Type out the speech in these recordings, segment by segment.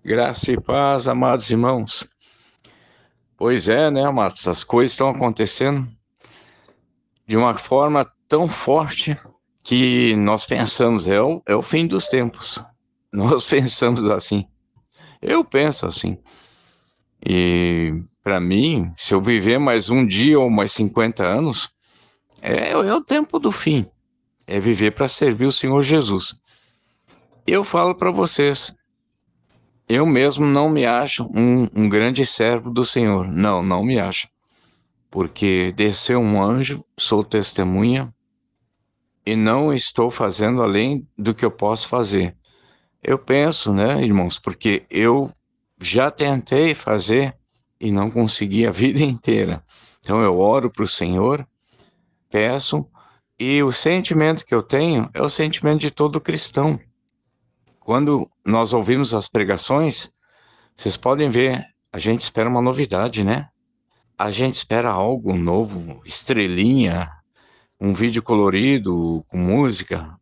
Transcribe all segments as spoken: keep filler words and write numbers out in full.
Graça e paz, amados irmãos. Pois é, né, amados? As coisas estão acontecendo de uma forma tão forte que nós pensamos, é o, é o fim dos tempos. Nós pensamos assim. Eu penso assim. E para mim, se eu viver mais um dia ou mais cinquenta anos, é, é o tempo do fim. É viver para servir o Senhor Jesus. Eu falo para vocês, eu mesmo não me acho um, um grande servo do Senhor. Não, não me acho. Porque desceu um anjo, sou testemunha, e não estou fazendo além do que eu posso fazer. Eu penso, né, irmãos, porque eu já tentei fazer e não consegui a vida inteira. Então eu oro para o Senhor, peço, e o sentimento que eu tenho é o sentimento de todo cristão. Quando nós ouvimos as pregações, vocês podem ver, a gente espera uma novidade, né? A gente espera algo novo, estrelinha, um vídeo colorido, com música,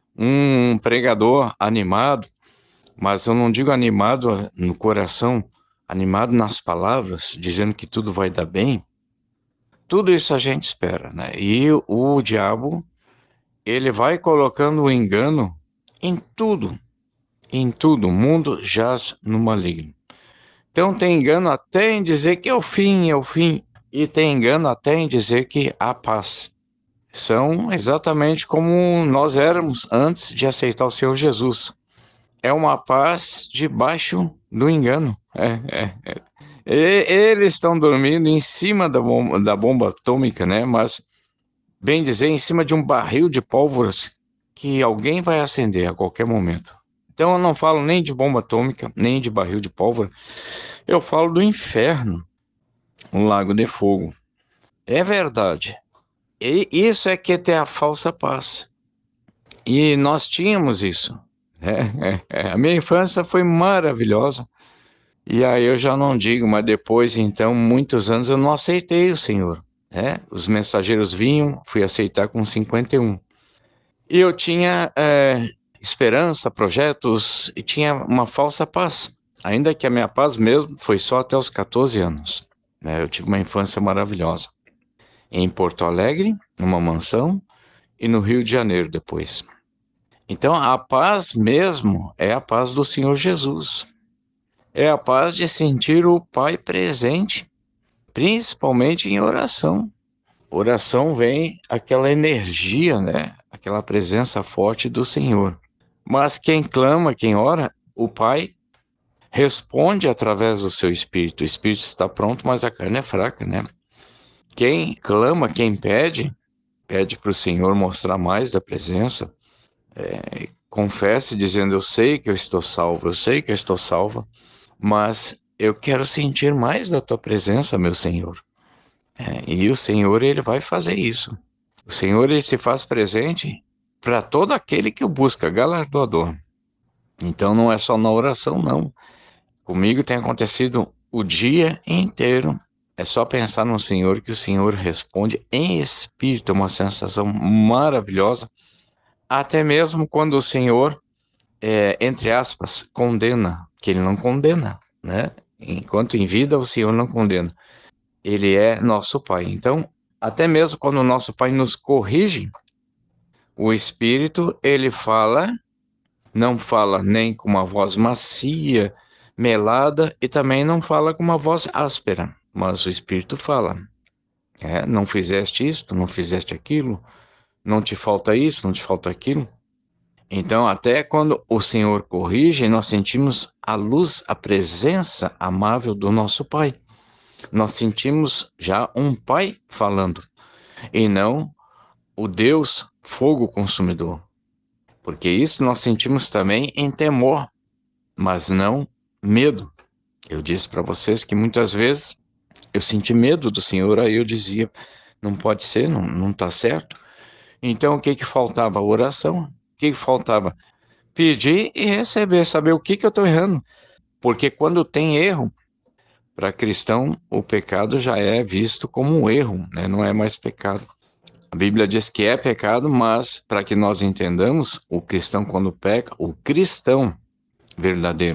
um pregador animado, mas eu não digo animado no coração, animado nas palavras, dizendo que tudo vai dar bem. Tudo isso a gente espera, né? E o diabo, ele vai colocando o engano em tudo, em tudo. O mundo jaz no maligno. Então tem engano até em dizer que é o fim, é o fim. E tem engano até em dizer que há paz. São exatamente como nós éramos antes de aceitar o Senhor Jesus. É uma paz debaixo do engano. É, é, é. E, eles estão dormindo em cima da bomba, da bomba atômica, né? Mas, bem dizer, em cima de um barril de pólvoras que alguém vai acender a qualquer momento. Então eu não falo nem de bomba atômica, nem de barril de pólvora. Eu falo do inferno, um lago de fogo. É verdade. E isso é que é a falsa paz. E nós tínhamos isso. É, é, é. A minha infância foi maravilhosa. E aí eu já não digo, mas depois, então, muitos anos eu não aceitei o Senhor. Né? Os mensageiros vinham, fui aceitar com cinquenta e um. E eu tinha é, esperança, projetos, e tinha uma falsa paz. Ainda que a minha paz mesmo foi só até os quatorze anos. Né? Eu tive uma infância maravilhosa. Em Porto Alegre, numa mansão, e no Rio de Janeiro depois. Então, a paz mesmo é a paz do Senhor Jesus. É a paz de sentir o Pai presente, principalmente em oração. Oração vem aquela energia, né? Aquela presença forte do Senhor. Mas quem clama, quem ora, o Pai responde através do seu Espírito. O Espírito está pronto, mas a carne é fraca, né? Quem clama, quem pede, pede para o Senhor mostrar mais da presença. É, confesse dizendo, eu sei que eu estou salvo, eu sei que eu estou salva, mas eu quero sentir mais da tua presença, meu Senhor. É, e o Senhor, ele vai fazer isso. O Senhor, ele se faz presente para todo aquele que o busca, galardoador. Então não é só na oração, não. Comigo tem acontecido o dia inteiro. É só pensar no Senhor que o Senhor responde em espírito, uma sensação maravilhosa. Até mesmo quando o Senhor, é, entre aspas, condena, que ele não condena, né? Enquanto em vida, o Senhor não condena. Ele é nosso Pai. Então, até mesmo quando o nosso Pai nos corrige, o Espírito, ele fala, não fala nem com uma voz macia, melada, e também não fala com uma voz áspera, mas o Espírito fala. É, não fizeste isto, não fizeste aquilo, não te falta isso, não te falta aquilo. Então, até quando o Senhor corrige, nós sentimos a luz, a presença amável do nosso Pai. Nós sentimos já um Pai falando, e não o Deus fogo consumidor. Porque isso nós sentimos também em temor, mas não medo. Eu disse para vocês que muitas vezes eu senti medo do Senhor, aí eu dizia, não pode ser, não, não está certo. Então o que que faltava? Oração. O que que faltava? Pedir e receber, saber o que que eu estou errando. Porque quando tem erro, para cristão, o pecado já é visto como um erro, né? Não é mais pecado. A Bíblia diz que é pecado, mas para que nós entendamos, o cristão quando peca, o cristão verdadeiro,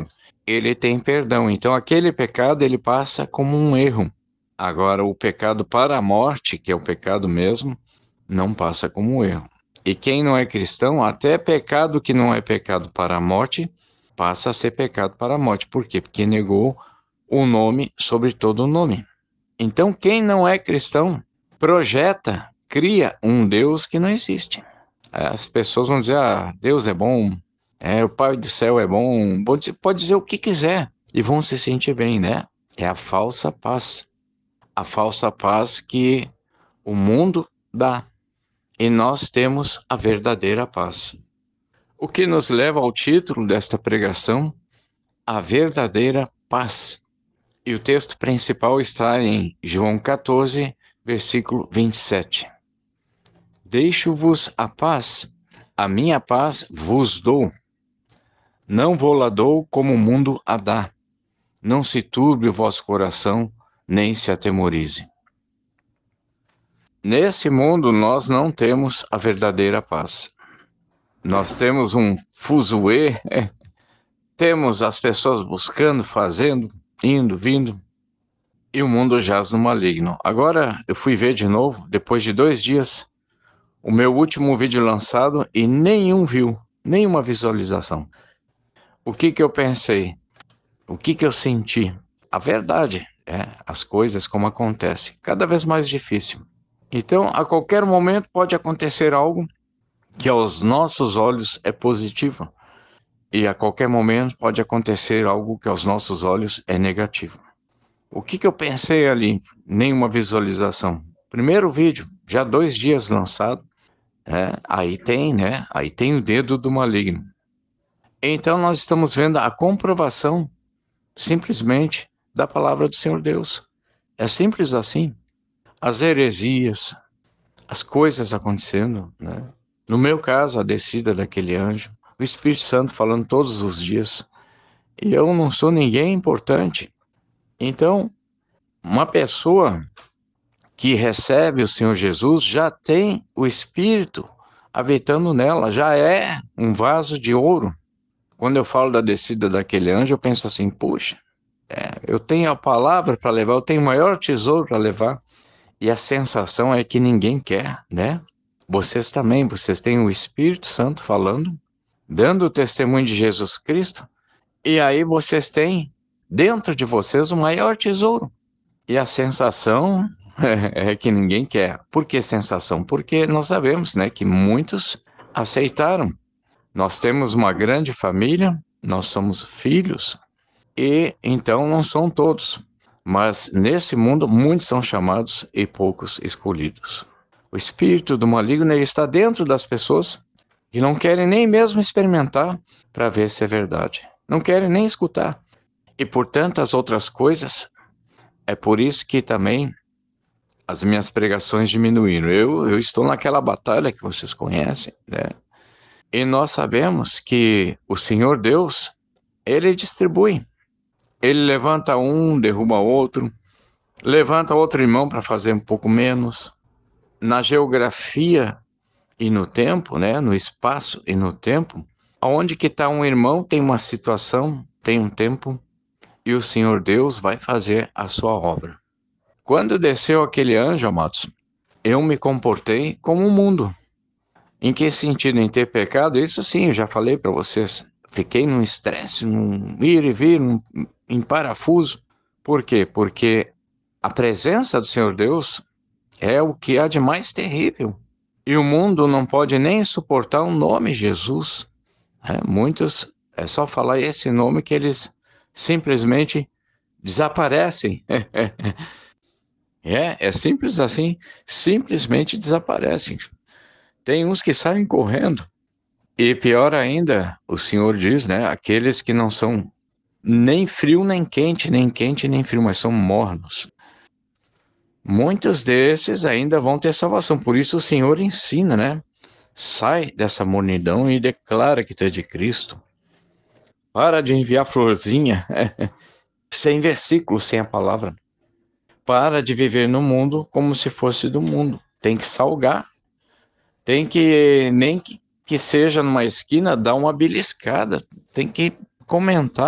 ele tem perdão. Então, aquele pecado, ele passa como um erro. Agora, o pecado para a morte, que é o pecado mesmo, não passa como um erro. E quem não é cristão, até pecado que não é pecado para a morte, passa a ser pecado para a morte. Por quê? Porque negou o nome sobre todo o nome. Então, quem não é cristão, projeta, cria um Deus que não existe. As pessoas vão dizer, ah, Deus é bom, é, o Pai do céu é bom, pode dizer o que quiser, e vão se sentir bem, né? É a falsa paz. A falsa paz que o mundo dá. E nós temos a verdadeira paz. O que nos leva ao título desta pregação, a verdadeira paz. E o texto principal está em João quatorze, versículo vinte e sete. Deixo-vos a paz, a minha paz vos dou. Não vou-la dou como o mundo a dá. Não se turbe o vosso coração, nem se atemorize. Nesse mundo nós não temos a verdadeira paz. Nós temos um fuzuê, é, temos as pessoas buscando, fazendo, indo, vindo, e o mundo jaz no maligno. Agora eu fui ver de novo, depois de dois dias, o meu último vídeo lançado e nenhum viu, nenhuma visualização. O que que eu pensei? O que que eu senti? A verdade, é, as coisas como acontecem, cada vez mais difícil. Então, a qualquer momento pode acontecer algo que aos nossos olhos é positivo, e a qualquer momento pode acontecer algo que aos nossos olhos é negativo. O que que eu pensei ali? Nenhuma visualização. Primeiro vídeo, já dois dias lançado, é, aí tem, né? Aí tem o dedo do maligno. Então nós estamos vendo a comprovação, simplesmente, da palavra do Senhor Deus. É simples assim. As heresias, as coisas acontecendo, né? No meu caso, a descida daquele anjo, o Espírito Santo falando todos os dias, e eu não sou ninguém importante. Então, uma pessoa que recebe o Senhor Jesus já tem o Espírito habitando nela, já é um vaso de ouro. Quando eu falo da descida daquele anjo, eu penso assim, puxa, é, eu tenho a palavra para levar, eu tenho o maior tesouro para levar, e a sensação é que ninguém quer, né? Vocês também, vocês têm o Espírito Santo falando, dando o testemunho de Jesus Cristo, e aí vocês têm dentro de vocês o maior tesouro. E a sensação é, é que ninguém quer. Por que sensação? Porque nós sabemos, né, que muitos aceitaram. Nós temos uma grande família, nós somos filhos, e então não são todos. Mas nesse mundo, muitos são chamados e poucos escolhidos. O espírito do maligno ele está dentro das pessoas que não querem nem mesmo experimentar para ver se é verdade. Não querem nem escutar. E por tantas outras coisas, é por isso que também as minhas pregações diminuíram. Eu, eu estou naquela batalha que vocês conhecem, né? E nós sabemos que o Senhor Deus, Ele distribui. Ele levanta um, derruba outro, levanta outro irmão para fazer um pouco menos. Na geografia e no tempo, né? No espaço e no tempo, aonde que está um irmão tem uma situação, tem um tempo, e o Senhor Deus vai fazer a sua obra. Quando desceu aquele anjo, amados, eu me comportei como o mundo. Em que sentido? Em ter pecado? Isso sim, eu já falei para vocês. Fiquei num estresse, num ir e vir, num, em parafuso. Por quê? Porque a presença do Senhor Deus é o que há de mais terrível. E o mundo não pode nem suportar o nome Jesus. É, muitos, é só falar esse nome que eles simplesmente desaparecem. É, é simples assim, simplesmente desaparecem. Tem uns que saem correndo. E pior ainda, o Senhor diz, né, aqueles que não são nem frio nem quente, nem quente nem frio, mas são mornos. Muitos desses ainda vão ter salvação, por isso o Senhor ensina, né? Sai dessa mornidão e declara que tu é de Cristo. Para de enviar florzinha, sem versículo, sem a palavra. Para de viver no mundo como se fosse do mundo. Tem que salgar. Tem que, nem que, que seja numa esquina, dar uma beliscada. Tem que comentar.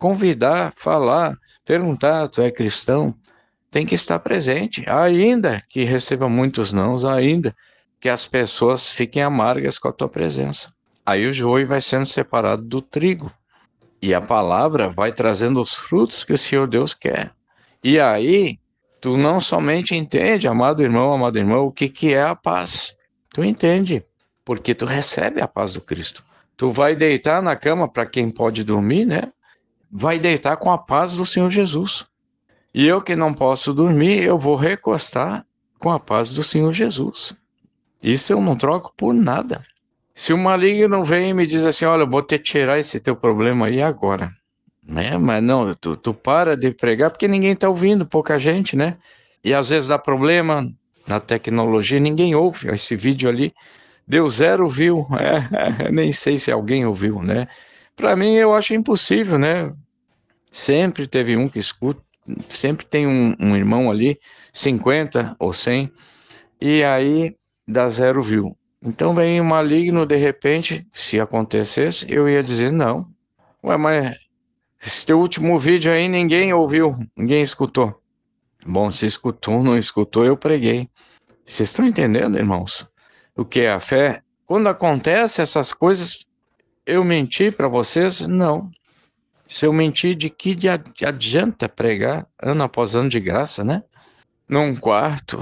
convidar, falar, perguntar, tu é cristão? Tem que estar presente, ainda que receba muitos nãos, ainda que as pessoas fiquem amargas com a tua presença. Aí o joio vai sendo separado do trigo. E a palavra vai trazendo os frutos que o Senhor Deus quer. E aí, tu não somente entende, amado irmão, amado irmão, o que, que é a paz. Tu entende, porque tu recebe a paz do Cristo. Tu vai deitar na cama, para quem pode dormir, né? Vai deitar com a paz do Senhor Jesus. E eu que não posso dormir, eu vou recostar com a paz do Senhor Jesus. Isso eu não troco por nada. Se o maligno vem e me diz assim, olha, eu vou te tirar esse teu problema aí agora. Né? Mas não, tu, tu para de pregar porque ninguém está ouvindo, pouca gente, né? E às vezes dá problema na tecnologia, ninguém ouve. Esse vídeo ali deu zero view, é, nem sei se alguém ouviu, né? Para mim eu acho impossível, né? Sempre teve um que escuta, sempre tem um, um irmão ali, cinquenta ou cem, e aí dá zero view. Então vem o maligno, de repente, se acontecesse, eu ia dizer não. Ué, mas esse teu último vídeo aí ninguém ouviu, ninguém escutou. Bom, se escutou, não escutou, eu preguei. Vocês estão entendendo, irmãos? O que é a fé? Quando acontece essas coisas, eu menti para vocês? Não. Se eu mentir, de que adianta pregar ano após ano de graça, né? Num quarto,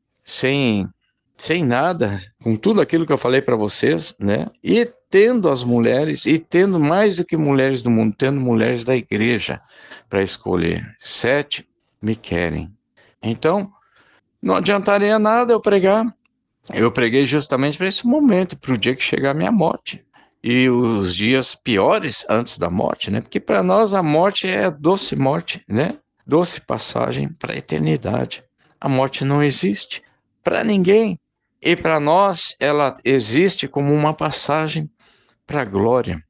sem, sem nada, com tudo aquilo que eu falei para vocês, né? E tendo as mulheres, e tendo mais do que mulheres do mundo, tendo mulheres da igreja para escolher. Sete me querem. Então, não adiantaria nada eu pregar. Eu preguei justamente para esse momento, para o dia que chegar a minha morte. E os dias piores antes da morte, né? Porque para nós a morte é a doce morte, né? Doce passagem para a eternidade. A morte não existe para ninguém. E para nós ela existe como uma passagem para a glória.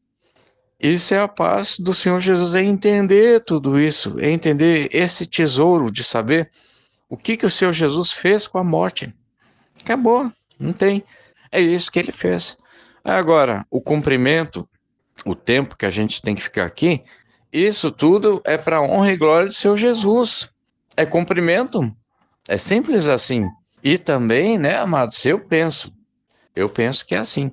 Isso é a paz do Senhor Jesus, é entender tudo isso, é entender esse tesouro de saber o que, que o Senhor Jesus fez com a morte. Acabou, não tem. É isso que ele fez. Agora, o cumprimento, o tempo que a gente tem que ficar aqui, isso tudo é para a honra e glória do Senhor Jesus. É cumprimento. É simples assim. E também, né, amados, eu penso, eu penso que é assim.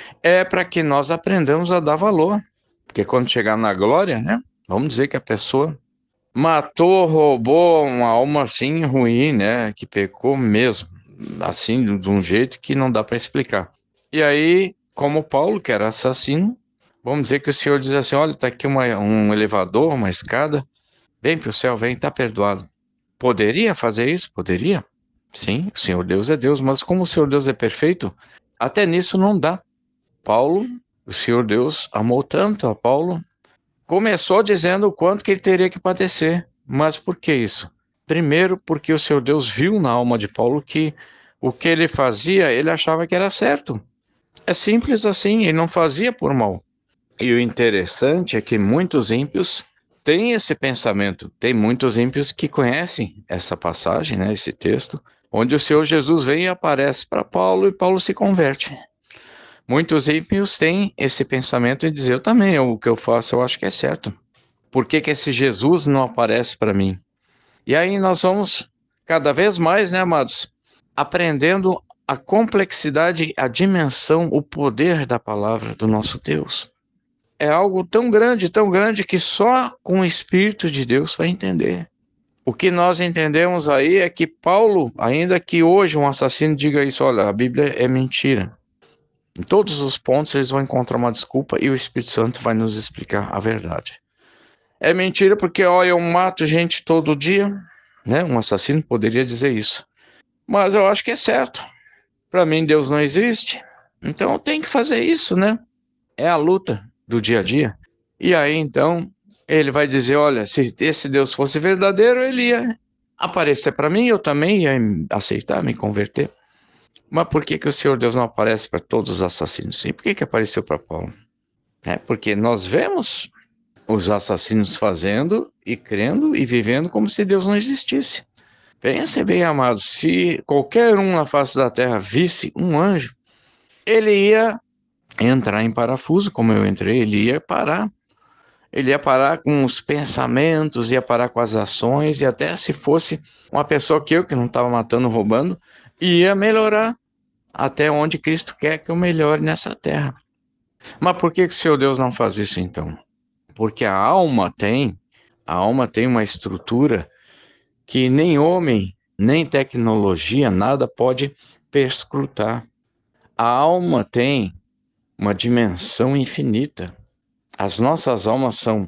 É para que nós aprendamos a dar valor. Porque quando chegar na glória, né, vamos dizer que a pessoa matou, roubou uma alma assim ruim, né, que pecou mesmo, assim, de um jeito que não dá para explicar. E aí, como Paulo, que era assassino, vamos dizer que o Senhor diz assim, olha, está aqui uma, um elevador, uma escada, vem para o céu, vem, está perdoado. Poderia fazer isso? Poderia. Sim, o Senhor Deus é Deus, mas como o Senhor Deus é perfeito, até nisso não dá. Paulo, o Senhor Deus amou tanto a Paulo, começou dizendo o quanto que ele teria que padecer. Mas por que isso? Primeiro, porque o Senhor Deus viu na alma de Paulo que o que ele fazia, ele achava que era certo. É simples assim, ele não fazia por mal. E o interessante é que muitos ímpios têm esse pensamento. Tem muitos ímpios que conhecem essa passagem, né, esse texto, onde o Senhor Jesus vem e aparece para Paulo e Paulo se converte. Muitos ímpios têm esse pensamento e dizem, eu também, o que eu faço eu acho que é certo. Por que que esse Jesus não aparece para mim? E aí nós vamos cada vez mais, né, amados, aprendendo a complexidade, a dimensão, o poder da palavra do nosso Deus. É algo tão grande, tão grande, que só com o Espírito de Deus vai entender. O que nós entendemos aí é que Paulo, ainda que hoje um assassino diga isso, olha, a Bíblia é mentira. Em todos os pontos eles vão encontrar uma desculpa e o Espírito Santo vai nos explicar a verdade. É mentira porque, olha, eu mato gente todo dia, né? Um assassino poderia dizer isso. Mas eu acho que é certo. Para mim, Deus não existe. Então eu tenho que fazer isso, né? É a luta do dia a dia. E aí, então, ele vai dizer, olha, se esse Deus fosse verdadeiro, ele ia aparecer para mim, eu também ia aceitar, me converter. Mas por que que o Senhor Deus não aparece para todos os assassinos? E por que que apareceu para Paulo? É porque nós vemos os assassinos fazendo e crendo e vivendo como se Deus não existisse. Pense bem, amados, se qualquer um na face da terra visse um anjo, ele ia entrar em parafuso, como eu entrei, ele ia parar. ele ia parar com os pensamentos, ia parar com as ações, e até se fosse uma pessoa que eu, que não estava matando, roubando, ia melhorar até onde Cristo quer que eu melhore nessa terra. Mas por que que o Senhor Deus não faz isso então? Porque a alma tem, a alma tem uma estrutura que nem homem, nem tecnologia, nada pode perscrutar. A alma tem uma dimensão infinita. As nossas almas são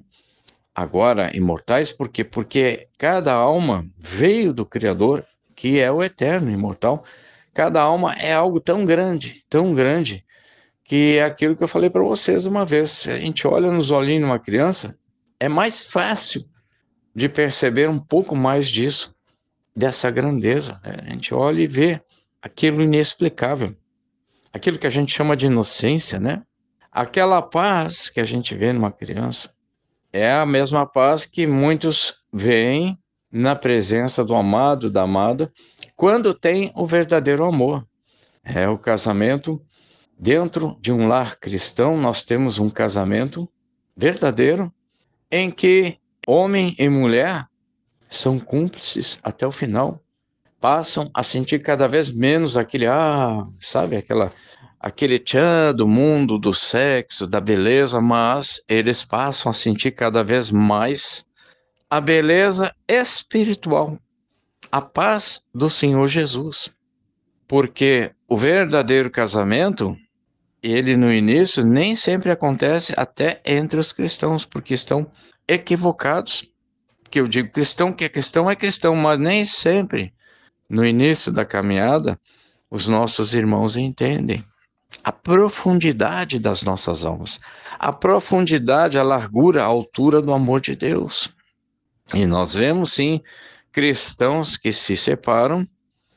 agora imortais, por quê? Porque cada alma veio do Criador, que é o eterno, imortal. Cada alma é algo tão grande, tão grande, que é aquilo que eu falei para vocês uma vez. Se a gente olha nos olhinhos de uma criança, é mais fácil de perceber um pouco mais disso, dessa grandeza. Né? A gente olha e vê aquilo inexplicável, aquilo que a gente chama de inocência, né? Aquela paz que a gente vê numa criança é a mesma paz que muitos veem na presença do amado, da amada, quando tem o verdadeiro amor. É o casamento. Dentro de um lar cristão, nós temos um casamento verdadeiro, em que homem e mulher são cúmplices até o final. Passam a sentir cada vez menos aquele, ah, sabe, aquela, aquele tchan do mundo, do sexo, da beleza, mas eles passam a sentir cada vez mais a beleza espiritual, a paz do Senhor Jesus. Porque o verdadeiro casamento, ele no início nem sempre acontece até entre os cristãos, porque estão equivocados. Que eu digo cristão, que é cristão é cristão, mas nem sempre no início da caminhada os nossos irmãos entendem a profundidade das nossas almas, a profundidade, a largura, a altura do amor de Deus. E nós vemos sim cristãos que se separam,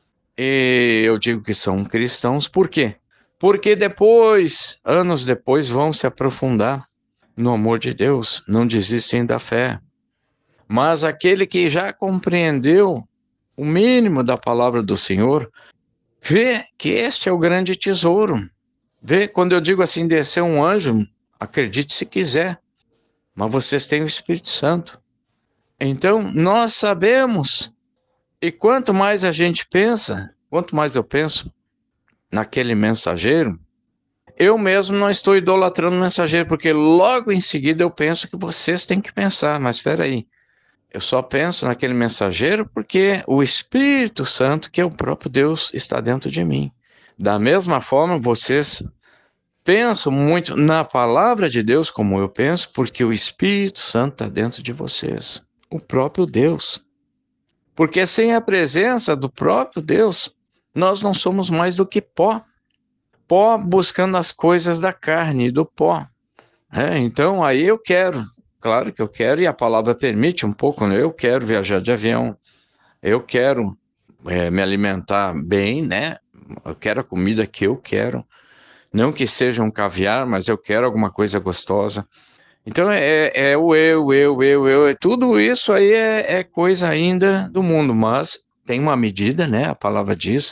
e eu digo que são cristãos, por quê? Porque depois, anos depois, vão se aprofundar no amor de Deus, não desistem da fé. Mas aquele que já compreendeu o mínimo da palavra do Senhor, vê que este é o grande tesouro. Vê, quando eu digo assim, descer um anjo, acredite se quiser, mas vocês têm o Espírito Santo. Então, nós sabemos, e quanto mais a gente pensa, quanto mais eu penso naquele mensageiro, eu mesmo não estou idolatrando o mensageiro, porque logo em seguida eu penso que vocês têm que pensar, mas espera aí, eu só penso naquele mensageiro porque o Espírito Santo, que é o próprio Deus, está dentro de mim. Da mesma forma, vocês pensam muito na palavra de Deus, como eu penso, porque o Espírito Santo está dentro de vocês, o próprio Deus. Porque sem a presença do próprio Deus, nós não somos mais do que pó. Pó buscando as coisas da carne e do pó. É, então, aí eu quero, claro que eu quero, e a palavra permite um pouco, né? Eu quero viajar de avião, eu quero é, me alimentar bem, né? Eu quero a comida que eu quero, não que seja um caviar, mas eu quero alguma coisa gostosa. Então, é, é o eu, eu, eu, eu, tudo isso aí é, é coisa ainda do mundo, mas tem uma medida, né? A palavra diz,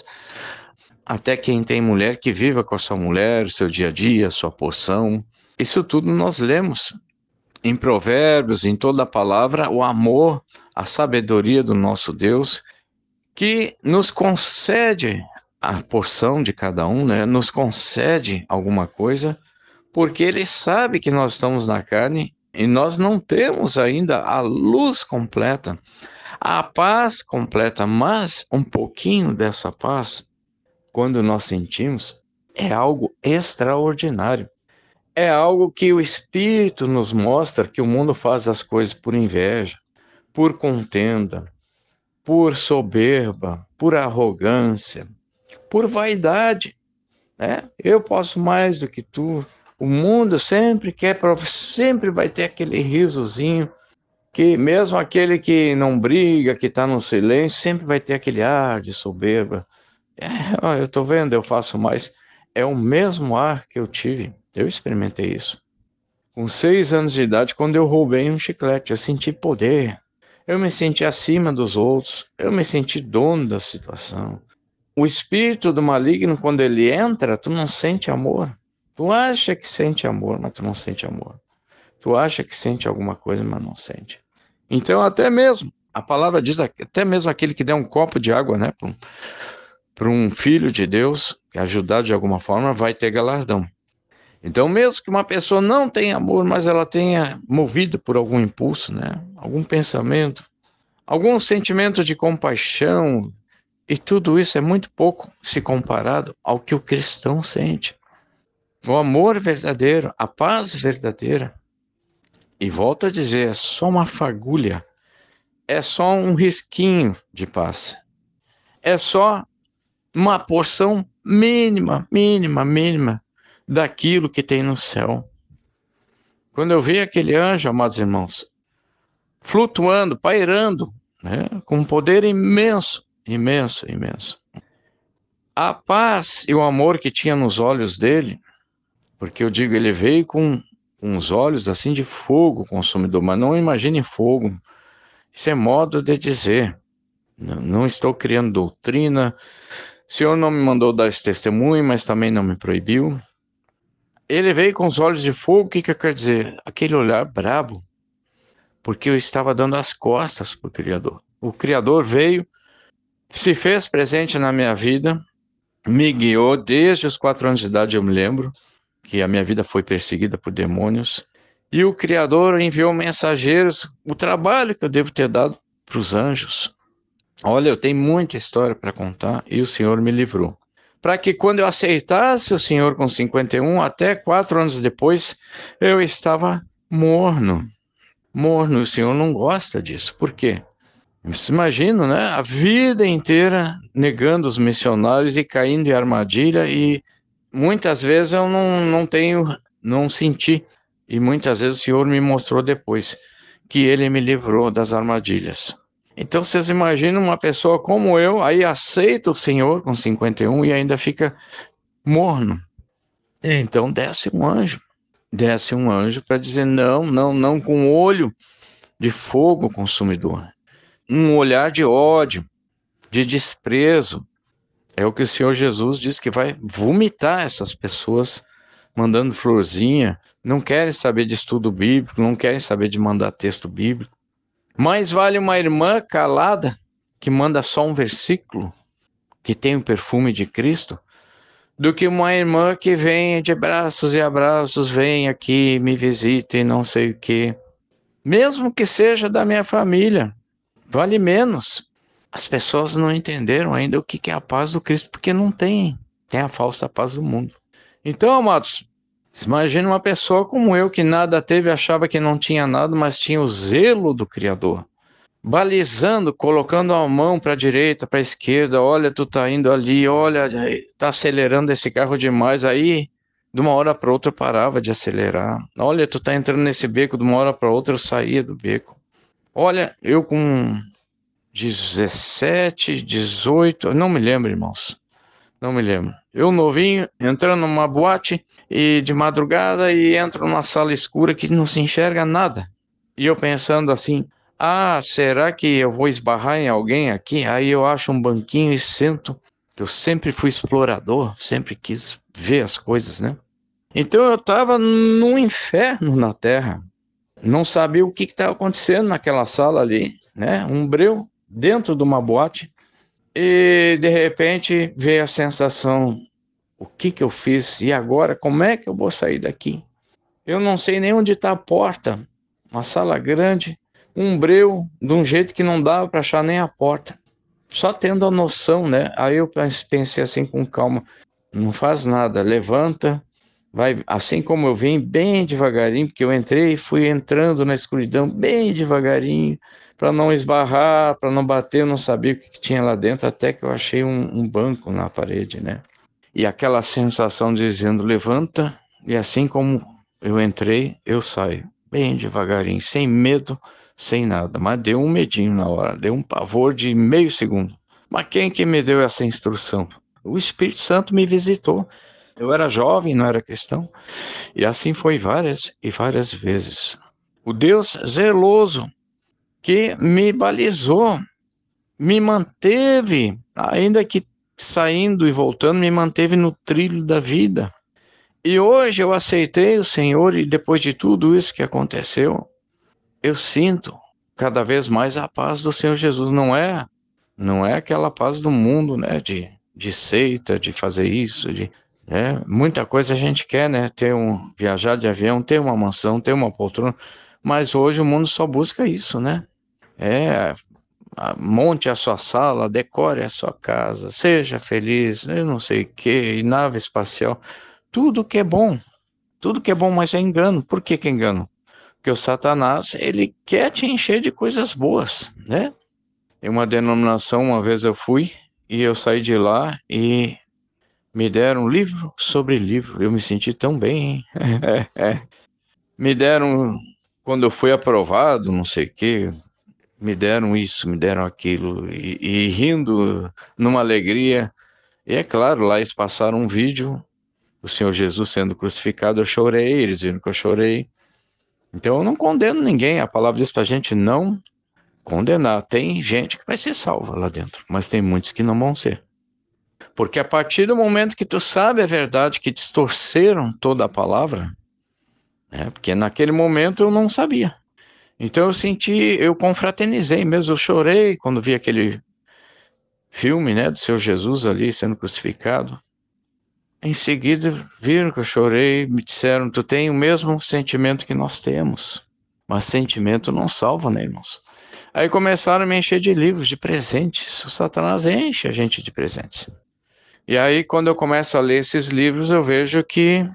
até quem tem mulher que viva com a sua mulher, seu dia a dia, sua porção. Isso tudo nós lemos em Provérbios, em toda a palavra, o amor, a sabedoria do nosso Deus, que nos concede a porção de cada um, né? Nos concede alguma coisa, porque Ele sabe que nós estamos na carne e nós não temos ainda a luz completa, a paz completa, mas um pouquinho dessa paz, quando nós sentimos, é algo extraordinário. É algo que o Espírito nos mostra que o mundo faz as coisas por inveja, por contenda, por soberba, por arrogância, por vaidade, né? Eu posso mais do que tu. O mundo sempre quer, sempre vai ter aquele risozinho, que mesmo aquele que não briga, que está no silêncio, sempre vai ter aquele ar de soberba. É, ó, eu estou vendo, eu faço mais. É o mesmo ar que eu tive. Eu experimentei isso. Com seis anos de idade, quando eu roubei um chiclete, eu senti poder. Eu me senti acima dos outros. Eu me senti dono da situação. O espírito do maligno, quando ele entra, tu não sente amor. Tu acha que sente amor, mas tu não sente amor. Tu acha que sente alguma coisa, mas não sente. Então, até mesmo, a palavra diz, até mesmo aquele que der um copo de água, né, para um, para um filho de Deus, ajudar de alguma forma, vai ter galardão. Então, mesmo que uma pessoa não tenha amor, mas ela tenha movido por algum impulso, né, algum pensamento, algum sentimento de compaixão, e tudo isso é muito pouco se comparado ao que o cristão sente. O amor verdadeiro, a paz verdadeira. E volto a dizer, é só uma fagulha, é só um risquinho de paz. É só uma porção mínima, mínima, mínima daquilo que tem no céu. Quando eu vi aquele anjo, amados irmãos, flutuando, pairando, né, com um poder imenso, imenso, imenso. A paz e o amor que tinha nos olhos dele, porque eu digo, ele veio com uns olhos assim de fogo consumidor, mas não imagine fogo. Isso é modo de dizer. Não, não estou criando doutrina. O Senhor não me mandou dar esse testemunho, mas também não me proibiu. Ele veio com os olhos de fogo, o que que quer dizer? Aquele olhar brabo, porque eu estava dando as costas para o Criador. O Criador veio, se fez presente na minha vida, me guiou desde os quatro anos de idade, eu me lembro, que a minha vida foi perseguida por demônios, e o Criador enviou mensageiros, o trabalho que eu devo ter dado para os anjos. Olha, eu tenho muita história para contar, e o Senhor me livrou. Para que quando eu aceitasse o Senhor com cinquenta e um, até quatro anos depois, eu estava morno. Morno, o Senhor não gosta disso. Por quê? Você imagina, né? A vida inteira negando os missionários e caindo em armadilha, e muitas vezes eu não, não tenho, não senti, e muitas vezes o Senhor me mostrou depois que Ele me livrou das armadilhas. Então vocês imaginam uma pessoa como eu, aí aceita o Senhor com cinquenta e um e ainda fica morno. Então desce um anjo, desce um anjo para dizer não, não, não, com olho de fogo consumidor. Um olhar de ódio, de desprezo. É o que o Senhor Jesus diz que vai vomitar essas pessoas, mandando florzinha, não querem saber de estudo bíblico, não querem saber de mandar texto bíblico. Mais vale uma irmã calada, que manda só um versículo, que tem o perfume de Cristo, do que uma irmã que vem de braços e abraços, vem aqui, me visita e não sei o quê. Mesmo que seja da minha família, vale menos. As pessoas não entenderam ainda o que é a paz do Cristo, porque não tem. Tem a falsa paz do mundo. Então, amados, imagina uma pessoa como eu, que nada teve, achava que não tinha nada, mas tinha o zelo do Criador. Balizando, colocando a mão para a direita, para a esquerda, olha, tu tá indo ali, olha, tá acelerando esse carro demais, aí de uma hora para outra eu parava de acelerar. Olha, tu tá entrando nesse beco, de uma hora para outra eu saía do beco. Olha, eu com dezessete, dezoito, não me lembro, irmãos, não me lembro. Eu novinho, entrando numa boate e de madrugada e entro numa sala escura que não se enxerga nada. E eu pensando assim, ah, será que eu vou esbarrar em alguém aqui? Aí eu acho um banquinho e sento. Eu sempre fui explorador, sempre quis ver as coisas, né? Então eu estava num inferno na Terra. Não sabia o que estava acontecendo naquela sala ali, né? Um breu dentro de uma boate. E de repente veio a sensação, o que que eu fiz? E agora, como é que eu vou sair daqui? Eu não sei nem onde está a porta. Uma sala grande, um breu, de um jeito que não dava para achar nem a porta. Só tendo a noção, né? Aí eu pensei assim com calma, não faz nada, levanta, vai assim como eu vim, bem devagarinho, porque eu entrei e fui entrando na escuridão bem devagarinho, para não esbarrar, para não bater, eu não sabia o que, que tinha lá dentro, até que eu achei um, um banco na parede, né? E aquela sensação dizendo, levanta, e assim como eu entrei, eu saio, bem devagarinho, sem medo, sem nada. Mas deu um medinho na hora, deu um pavor de meio segundo. Mas quem que me deu essa instrução? O Espírito Santo me visitou. Eu era jovem, não era cristão. E assim foi várias e várias vezes. O Deus zeloso que me balizou, me manteve, ainda que saindo e voltando, me manteve no trilho da vida. E hoje eu aceitei o Senhor e depois de tudo isso que aconteceu, eu sinto cada vez mais a paz do Senhor Jesus. Não é, não é aquela paz do mundo, né? De, de seita, de fazer isso, de, né? Muita coisa a gente quer, né? Ter um, viajar de avião, ter uma mansão, ter uma poltrona. Mas hoje o mundo só busca isso, né? É, monte a sua sala, decore a sua casa, seja feliz, eu não sei o que, e nave espacial. Tudo que é bom, tudo que é bom, mas é engano. Por que que é engano? Porque o Satanás, ele quer te encher de coisas boas, né? Em uma denominação, uma vez eu fui, e eu saí de lá e me deram livro sobre livro. Eu me senti tão bem, hein? Me deram, quando eu fui aprovado, não sei o quê, me deram isso, me deram aquilo, e, e rindo numa alegria. E é claro, lá eles passaram um vídeo, o Senhor Jesus sendo crucificado, eu chorei, eles viram que eu chorei. Então eu não condeno ninguém, a palavra diz pra gente não condenar. Tem gente que vai ser salva lá dentro, mas tem muitos que não vão ser. Porque a partir do momento que tu sabe a verdade, que distorceram toda a palavra, né? Porque naquele momento eu não sabia. Então eu senti, eu confraternizei mesmo, eu chorei quando vi aquele filme, né, do Senhor Jesus ali sendo crucificado. Em seguida, viram que eu chorei, me disseram, tu tem o mesmo sentimento que nós temos. Mas sentimento não salva, né, irmãos? Aí começaram a me encher de livros, de presentes. O Satanás enche a gente de presentes. E aí, quando eu começo a ler esses livros, eu vejo que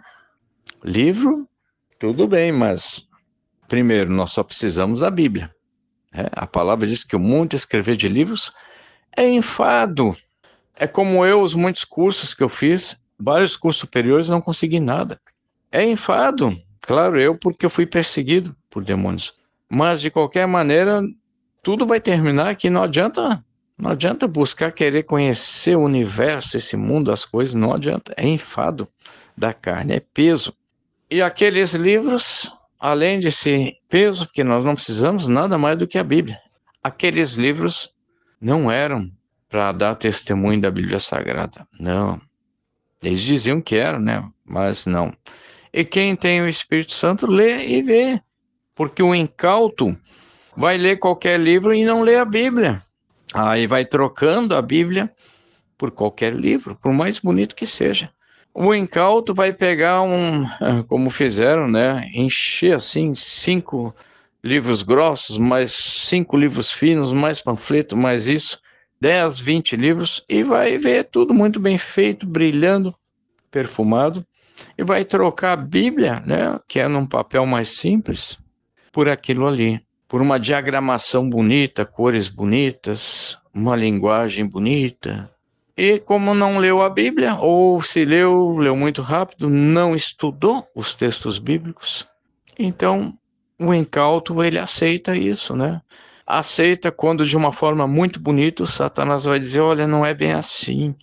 livro, tudo bem, mas primeiro, nós só precisamos da Bíblia. Né? A palavra diz que o muito escrever de livros é enfado. É como eu, os muitos cursos que eu fiz, vários cursos superiores, não consegui nada. É enfado. Claro, eu, porque eu fui perseguido por demônios. Mas, de qualquer maneira, tudo vai terminar que não adianta, não adianta buscar querer conhecer o universo, esse mundo, as coisas, não adianta. É enfado da carne, é peso. E aqueles livros, além de ser peso, porque nós não precisamos nada mais do que a Bíblia. Aqueles livros não eram para dar testemunho da Bíblia Sagrada, não. Eles diziam que eram, né? Mas não. E quem tem o Espírito Santo lê e vê, porque o incauto vai ler qualquer livro e não lê a Bíblia. Aí vai trocando a Bíblia por qualquer livro, por mais bonito que seja. O incauto vai pegar um, como fizeram, né? Encher assim cinco livros grossos, mais cinco livros finos, mais panfleto, mais isso, dez, vinte livros, e vai ver tudo muito bem feito, brilhando, perfumado, e vai trocar a Bíblia, né? Que é num papel mais simples, por aquilo ali. Por uma diagramação bonita, cores bonitas, uma linguagem bonita. E como não leu a Bíblia, ou se leu, leu muito rápido, não estudou os textos bíblicos, então o incauto, ele aceita isso, né? Aceita quando de uma forma muito bonita o Satanás vai dizer, olha, não é bem assim,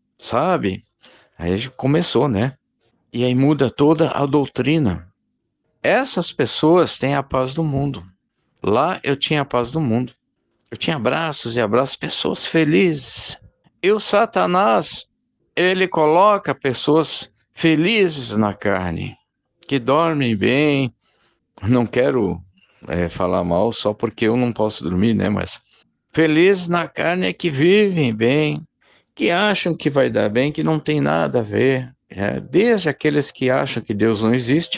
sabe? Aí começou, né? E aí muda toda a doutrina. Essas pessoas têm a paz do mundo. Lá eu tinha a paz do mundo. Eu tinha abraços e abraços, pessoas felizes. E o Satanás, ele coloca pessoas felizes na carne, que dormem bem. Não quero é, falar mal só porque eu não posso dormir, né? Mas felizes na carne é que vivem bem, que acham que vai dar bem, que não tem nada a ver. Né? Desde aqueles que acham que Deus não existe,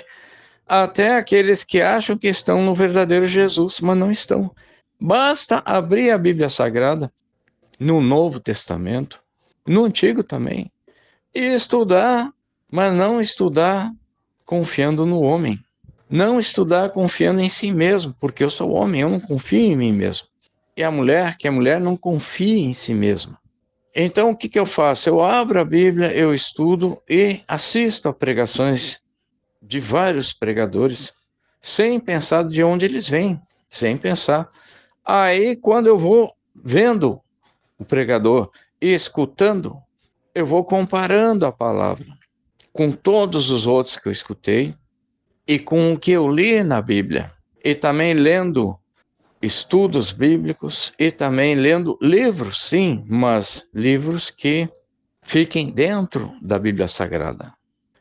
até aqueles que acham que estão no verdadeiro Jesus, mas não estão. Basta abrir a Bíblia Sagrada, no Novo Testamento, no Antigo também, e estudar, mas não estudar confiando no homem. Não estudar confiando em si mesmo, porque eu sou homem, eu não confio em mim mesmo. E a mulher, que a mulher não confia em si mesma. Então, o que, que eu faço? Eu abro a Bíblia, eu estudo e assisto a pregações de vários pregadores, sem pensar de onde eles vêm, sem pensar. Aí, quando eu vou vendo o pregador e escutando, eu vou comparando a palavra com todos os outros que eu escutei e com o que eu li na Bíblia. E também lendo estudos bíblicos e também lendo livros, sim, mas livros que fiquem dentro da Bíblia Sagrada.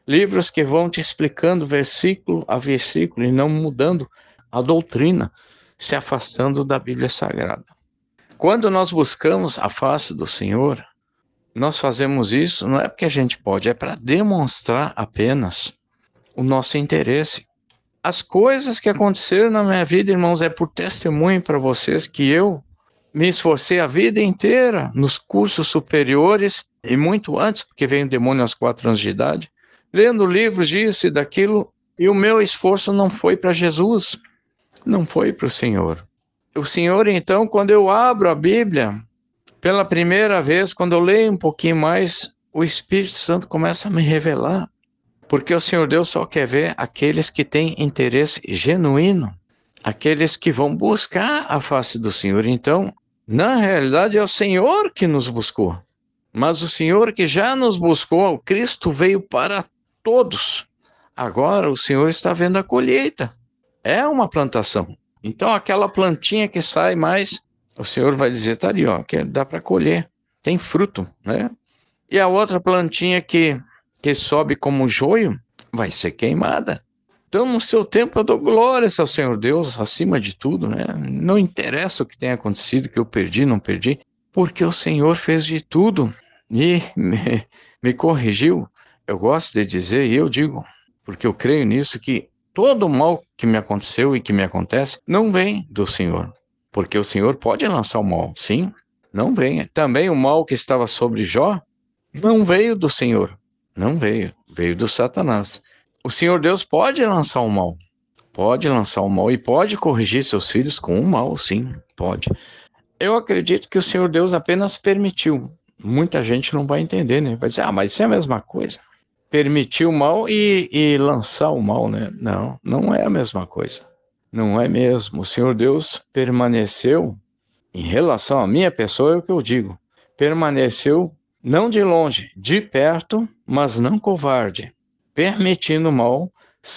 livros que vão te explicando versículo a versículo e não mudando a doutrina, se afastando da Bíblia Sagrada. Quando nós buscamos a face do Senhor, nós fazemos isso não é porque a gente pode, é para demonstrar apenas o nosso interesse. As coisas que aconteceram na minha vida, irmãos, é por testemunho para vocês que eu me esforcei a vida inteira nos cursos superiores e muito antes, porque veio o demônio aos quatro anos de idade, lendo livros disso e daquilo, e o meu esforço não foi para Jesus, não foi para o Senhor. O Senhor, então, quando eu abro a Bíblia, pela primeira vez, quando eu leio um pouquinho mais, o Espírito Santo começa a me revelar, porque o Senhor Deus só quer ver aqueles que têm interesse genuíno, aqueles que vão buscar a face do Senhor. Então, na realidade, é o Senhor que nos buscou, mas o Senhor que já nos buscou, o Cristo veio para todos. Agora o Senhor está vendo a colheita. É uma plantação. Então, aquela plantinha que sai mais, o Senhor vai dizer, tá ali, ó, que dá para colher, tem fruto, né? E a outra plantinha que, que sobe como joio, vai ser queimada. Então, no seu tempo, eu dou glórias ao Senhor Deus, acima de tudo, né? Não interessa o que tenha acontecido, que eu perdi, não perdi, porque o Senhor fez de tudo e me, me corrigiu. Eu gosto de dizer, e eu digo, porque eu creio nisso, que todo o mal que me aconteceu e que me acontece não vem do Senhor. Porque o Senhor pode lançar o mal, sim, não vem. Também o mal que estava sobre Jó não veio do Senhor, não veio, veio do Satanás. O Senhor Deus pode lançar o mal, pode lançar o mal e pode corrigir seus filhos com o mal, sim, pode. Eu acredito que o Senhor Deus apenas permitiu. Muita gente não vai entender, né? Vai dizer, ah, mas isso é a mesma coisa. Permitir o mal e, e lançar o mal, né? Não, não é a mesma coisa. Não é mesmo. O Senhor Deus permaneceu, em relação à minha pessoa, é o que eu digo, permaneceu não de longe, de perto, mas não covarde, permitindo o mal,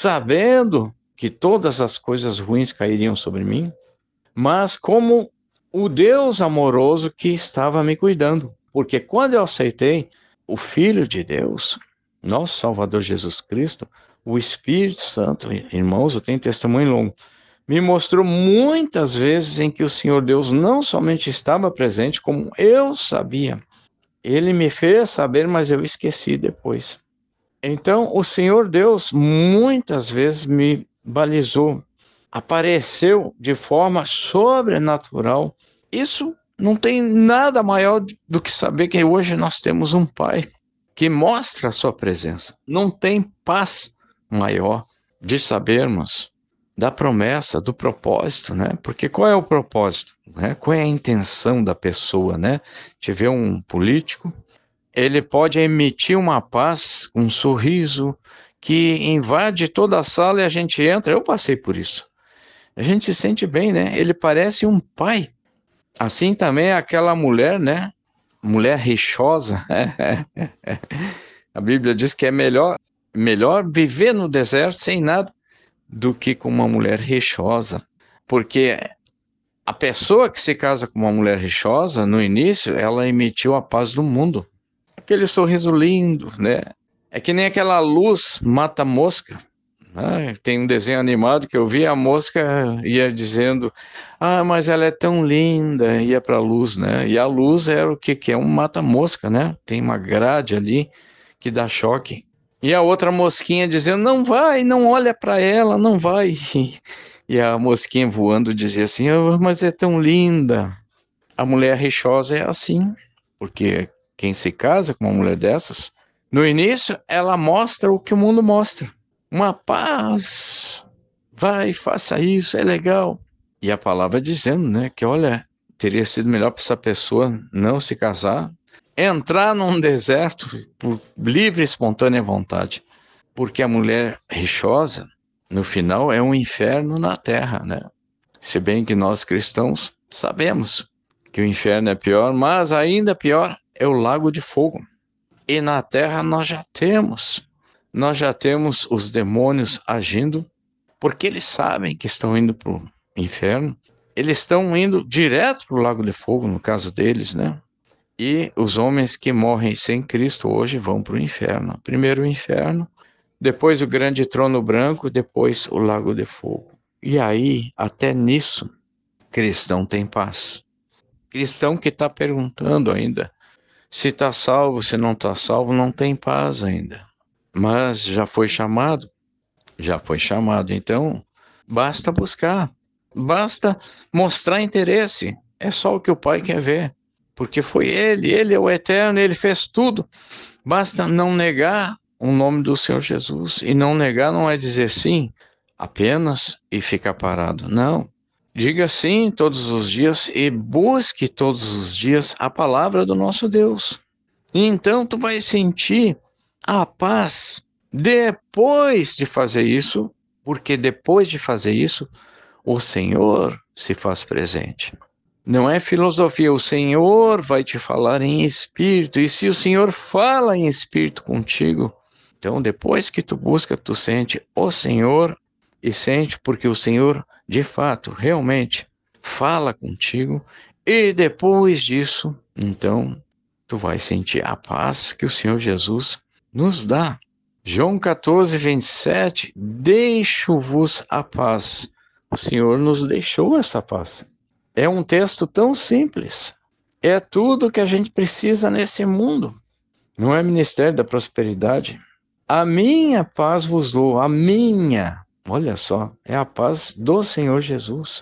sabendo que todas as coisas ruins cairiam sobre mim, mas como o Deus amoroso que estava me cuidando. Porque quando eu aceitei o Filho de Deus, nosso Salvador Jesus Cristo, o Espírito Santo, irmãos, eu tenho testemunho longo, me mostrou muitas vezes em que o Senhor Deus não somente estava presente, como eu sabia. Ele me fez saber, mas eu esqueci depois. Então, o Senhor Deus muitas vezes me balizou, apareceu de forma sobrenatural. Isso não tem nada maior do que saber que hoje nós temos um Pai que mostra a sua presença. Não tem paz maior de sabermos da promessa, do propósito, né? Porque qual é o propósito, né? Qual é a intenção da pessoa, né? Te vê um político, ele pode emitir uma paz, um sorriso que invade toda a sala e a gente entra. Eu passei por isso. A gente se sente bem, né? Ele parece um pai. Assim também é aquela mulher, né? Mulher rixosa. A Bíblia diz que é melhor, melhor viver no deserto sem nada do que com uma mulher rixosa. Porque a pessoa que se casa com uma mulher rixosa, no início, ela emitiu a paz do mundo. Aquele sorriso lindo, né? É que nem aquela luz mata mosca. Né? Tem um desenho animado que eu vi, a mosca ia dizendo, ah, mas ela é tão linda, ia para a luz, né? E a luz era o que, que é um mata-mosca, né? Tem uma grade ali que dá choque. E a outra mosquinha dizendo, não vai, não olha para ela, não vai. E a mosquinha voando dizia assim, oh, mas é tão linda. A mulher rixosa é assim, porque quem se casa com uma mulher dessas, no início ela mostra o que o mundo mostra. Uma paz, vai, faça isso, é legal. E a palavra dizendo, né, que olha, teria sido melhor para essa pessoa não se casar, entrar num deserto por livre e espontânea vontade. Porque a mulher rixosa, no final, é um inferno na terra, né? Se bem que nós cristãos sabemos que o inferno é pior, mas ainda pior é o lago de fogo. E na terra nós já temos, nós já temos os demônios agindo, porque eles sabem que estão indo para o inferno, eles estão indo direto para o lago de fogo, no caso deles, né? E os homens que morrem sem Cristo hoje vão para o inferno. Primeiro o inferno, depois o grande trono branco, depois o lago de fogo. E aí, até nisso, cristão tem paz. Cristão que está perguntando ainda se está salvo, se não está salvo, não tem paz ainda. Mas já foi chamado, já foi chamado. Então, basta buscar, basta mostrar interesse. É só o que o Pai quer ver, porque foi Ele, Ele é o Eterno, Ele fez tudo. Basta não negar o nome do Senhor Jesus. E não negar não é dizer sim apenas e ficar parado. Não. Diga sim todos os dias e busque todos os dias a palavra do nosso Deus. E então tu vai sentir a paz depois de fazer isso, porque depois de fazer isso, o Senhor se faz presente. Não é filosofia, o Senhor vai te falar em espírito, e se o Senhor fala em espírito contigo, então depois que tu busca, tu sente o Senhor, e sente porque o Senhor, de fato, realmente, fala contigo, e depois disso, então, tu vai sentir a paz que o Senhor Jesus nos dá. João quatorze, vinte e sete, deixo-vos a paz. O Senhor nos deixou essa paz. É um texto tão simples. É tudo que a gente precisa nesse mundo. Não é Ministério da Prosperidade. A minha paz vos dou, a minha. Olha só, é a paz do Senhor Jesus.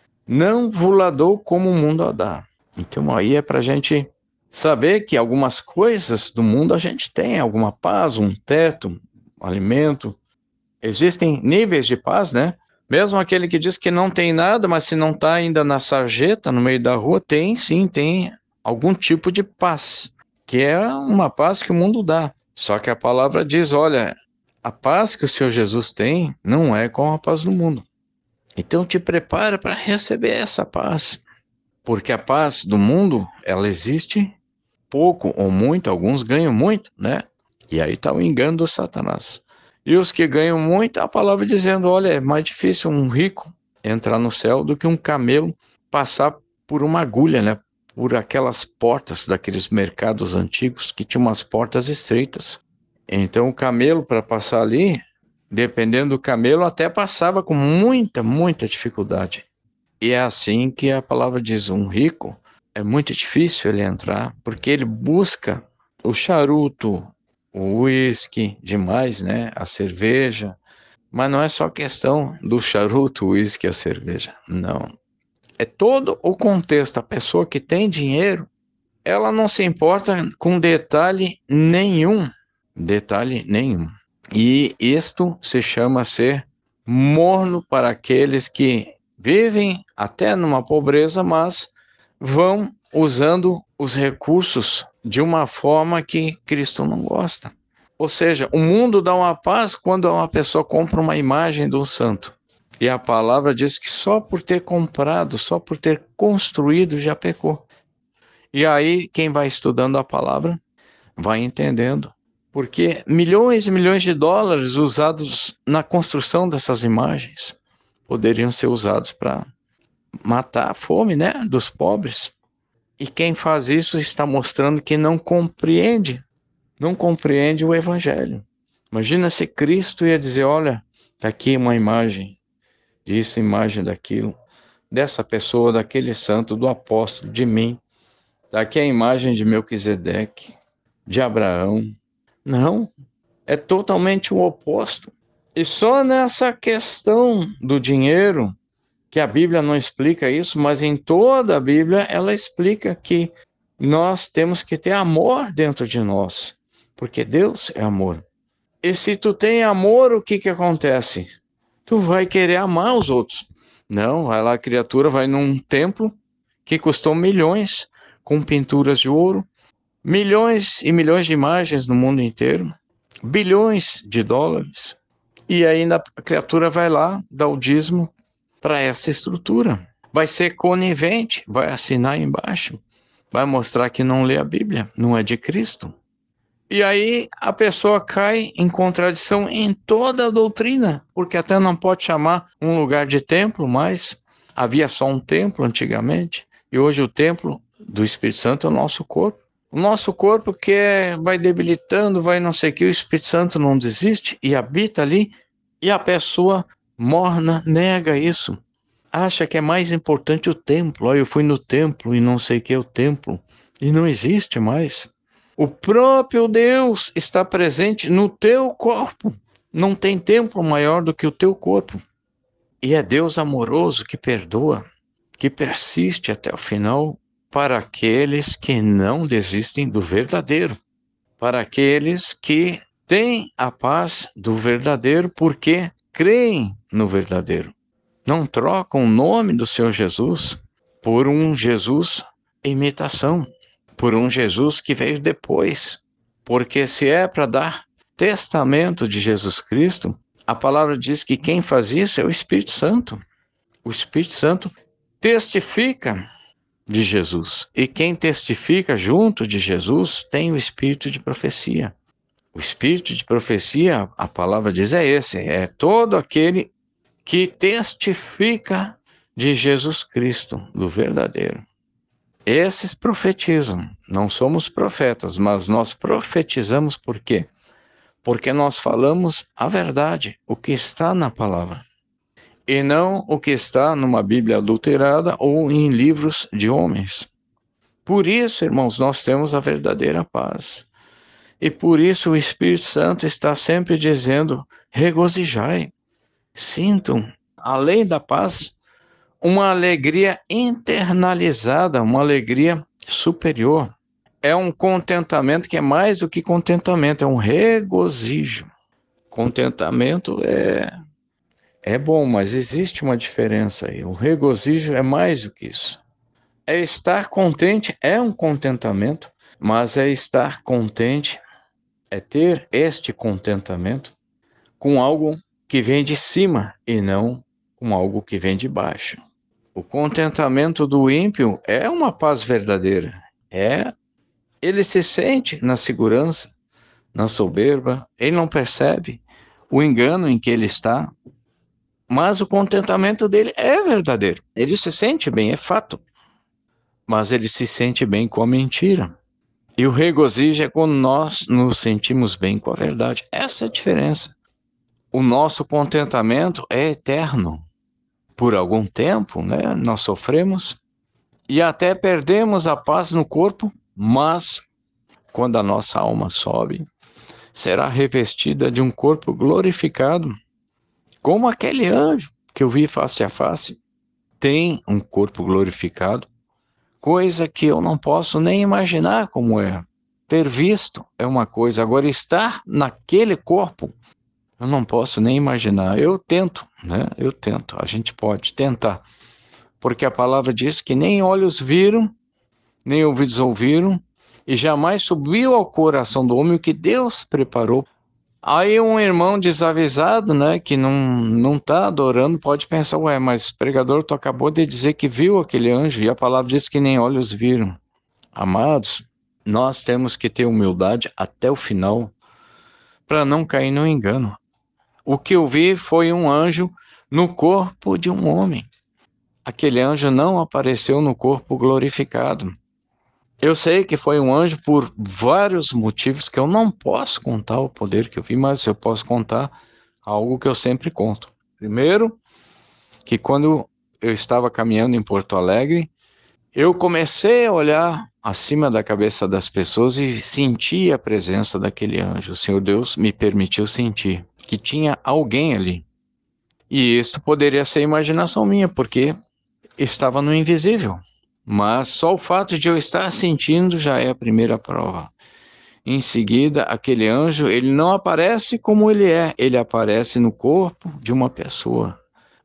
Não vos dou como o mundo a dá. Então aí é para a gente saber que algumas coisas do mundo a gente tem, alguma paz, um teto, um alimento. Existem níveis de paz, né? Mesmo aquele que diz que não tem nada, mas se não está ainda na sarjeta, no meio da rua, tem sim, tem algum tipo de paz, que é uma paz que o mundo dá. Só que a palavra diz, olha, a paz que o Senhor Jesus tem não é como a paz do mundo. Então te prepara para receber essa paz, porque a paz do mundo, ela existe pouco ou muito, alguns ganham muito, né? E aí está o engano do Satanás. E os que ganham muito, a palavra dizendo, olha, é mais difícil um rico entrar no céu do que um camelo passar por uma agulha, né? Por aquelas portas daqueles mercados antigos que tinham umas portas estreitas. Então o camelo, para passar ali, dependendo do camelo, até passava com muita, muita dificuldade. E é assim que a palavra diz, um rico, é muito difícil ele entrar, porque ele busca o charuto, o uísque demais, né? A cerveja. Mas não é só questão do charuto, o uísque e a cerveja. Não. É todo o contexto. A pessoa que tem dinheiro, ela não se importa com detalhe nenhum. Detalhe nenhum. E isto se chama ser morno para aqueles que vivem até numa pobreza, mas vão usando os recursos de uma forma que Cristo não gosta. Ou seja, o mundo dá uma paz quando uma pessoa compra uma imagem de um santo. E a palavra diz que só por ter comprado, só por ter construído, já pecou. E aí, quem vai estudando a palavra, vai entendendo. Porque milhões e milhões de dólares usados na construção dessas imagens poderiam ser usados para matar a fome, né, dos pobres. E quem faz isso está mostrando que não compreende, não compreende o evangelho. Imagina se Cristo ia dizer, olha, está aqui uma imagem disso, imagem daquilo, dessa pessoa, daquele santo, do apóstolo, de mim. Está aqui a imagem de Melquisedeque, de Abraão. Não, é totalmente o oposto. E só nessa questão do dinheiro, que a Bíblia não explica isso, mas em toda a Bíblia ela explica que nós temos que ter amor dentro de nós, porque Deus é amor. E se tu tem amor, o que que acontece? Tu vai querer amar os outros. Não, vai lá a criatura, vai num templo que custou milhões, com pinturas de ouro, milhões e milhões de imagens no mundo inteiro, bilhões de dólares, e ainda a criatura vai lá, dá o dízimo para essa estrutura. Vai ser conivente, vai assinar embaixo, vai mostrar que não lê a Bíblia, não é de Cristo. E aí a pessoa cai em contradição em toda a doutrina, porque até não pode chamar um lugar de templo, mas havia só um templo antigamente, e hoje o templo do Espírito Santo é o nosso corpo. O nosso corpo que é, vai debilitando, vai não sei o que, o Espírito Santo não desiste e habita ali, e a pessoa morna nega isso. Acha que é mais importante o templo. Olha, eu fui no templo e não sei o que é o templo. E não existe mais. O próprio Deus está presente no teu corpo. Não tem templo maior do que o teu corpo. E é Deus amoroso que perdoa, que persiste até o final para aqueles que não desistem do verdadeiro, para aqueles que têm a paz do verdadeiro porque creem no verdadeiro. Não trocam o nome do Senhor Jesus por um Jesus imitação, por um Jesus que veio depois. Porque se é para dar testamento de Jesus Cristo, a palavra diz que quem faz isso é o Espírito Santo. O Espírito Santo testifica de Jesus. E quem testifica junto de Jesus tem o espírito de profecia. O espírito de profecia, a palavra diz, é esse, é todo aquele que testifica de Jesus Cristo, do verdadeiro. Esses profetizam. Não somos profetas, mas nós profetizamos por quê? Porque nós falamos a verdade, o que está na palavra, e não o que está numa Bíblia adulterada ou em livros de homens. Por isso, irmãos, nós temos a verdadeira paz. E por isso o Espírito Santo está sempre dizendo, regozijai, sintam, além da paz, uma alegria internalizada, uma alegria superior. É um contentamento que é mais do que contentamento, é um regozijo. Contentamento é, é bom, mas existe uma diferença aí. O regozijo é mais do que isso. É estar contente, é um contentamento, mas é estar contente, é ter este contentamento com algo que vem de cima e não com algo que vem de baixo. O contentamento do ímpio é uma paz verdadeira. É, ele se sente na segurança, na soberba, ele não percebe o engano em que ele está, mas o contentamento dele é verdadeiro. Ele se sente bem, é fato. Mas ele se sente bem com a mentira. E o regozijo é quando nós nos sentimos bem com a verdade. Essa é a diferença. O nosso contentamento é eterno. Por algum tempo, né, nós sofremos e até perdemos a paz no corpo, mas quando a nossa alma sobe, será revestida de um corpo glorificado, como aquele anjo que eu vi face a face. Tem um corpo glorificado, coisa que eu não posso nem imaginar como é. Ter visto é uma coisa, agora estar naquele corpo, eu não posso nem imaginar. Eu tento, né? Eu tento, a gente pode tentar. Porque a palavra diz que nem olhos viram, nem ouvidos ouviram, e jamais subiu ao coração do homem o que Deus preparou. Aí um irmão desavisado, né, que não não está adorando, pode pensar, ué, mas pregador, tu acabou de dizer que viu aquele anjo, e a palavra diz que nem olhos viram. Amados, nós temos que ter humildade até o final, para não cair no engano. O que eu vi foi um anjo no corpo de um homem. Aquele anjo não apareceu no corpo glorificado. Eu sei que foi um anjo por vários motivos que eu não posso contar o poder que eu vi, mas eu posso contar algo que eu sempre conto. Primeiro, que quando eu estava caminhando em Porto Alegre, eu comecei a olhar acima da cabeça das pessoas e senti a presença daquele anjo. O Senhor Deus me permitiu sentir que tinha alguém ali. E isto poderia ser imaginação minha, porque estava no invisível. Mas só o fato de eu estar sentindo já é a primeira prova. Em seguida, aquele anjo, ele não aparece como ele é, ele aparece no corpo de uma pessoa,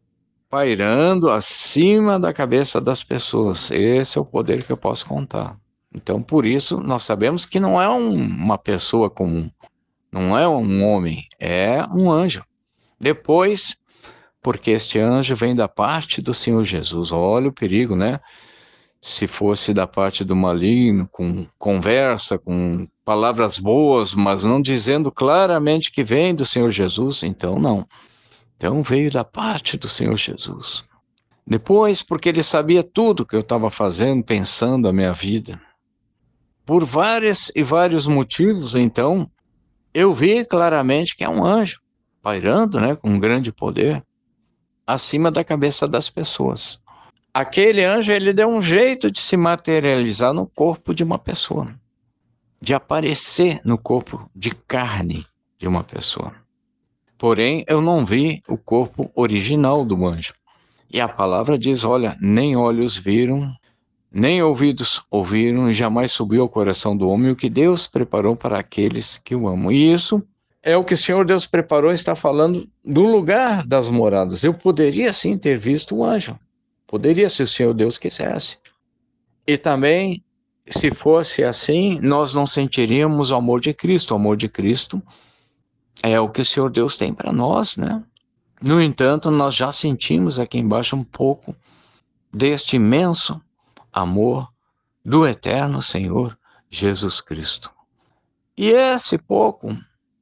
pairando acima da cabeça das pessoas. Esse é o poder que eu posso contar. Então, por isso, nós sabemos que não é um, uma pessoa comum, não é um homem, é um anjo. Depois, porque este anjo vem da parte do Senhor Jesus. Olha o perigo, né? Se fosse da parte do maligno, com conversa, com palavras boas, mas não dizendo claramente que vem do Senhor Jesus, então não. Então veio da parte do Senhor Jesus. Depois, porque ele sabia tudo que eu estava fazendo, pensando a minha vida. Por vários e vários motivos, então, eu vi claramente que é um anjo, pairando, né, com grande poder, acima da cabeça das pessoas. Aquele anjo, ele deu um jeito de se materializar no corpo de uma pessoa, de aparecer no corpo de carne de uma pessoa. Porém, eu não vi o corpo original do anjo. E a palavra diz, olha, nem olhos viram, nem ouvidos ouviram, e jamais subiu ao coração do homem o que Deus preparou para aqueles que o amam. E isso é o que o Senhor Deus preparou, está falando do lugar das moradas. Eu poderia sim ter visto o anjo. Poderia, se o Senhor Deus quisesse. E também, se fosse assim, nós não sentiríamos o amor de Cristo. O amor de Cristo é o que o Senhor Deus tem para nós, né? No entanto, nós já sentimos aqui embaixo um pouco deste imenso amor do eterno Senhor Jesus Cristo. E esse pouco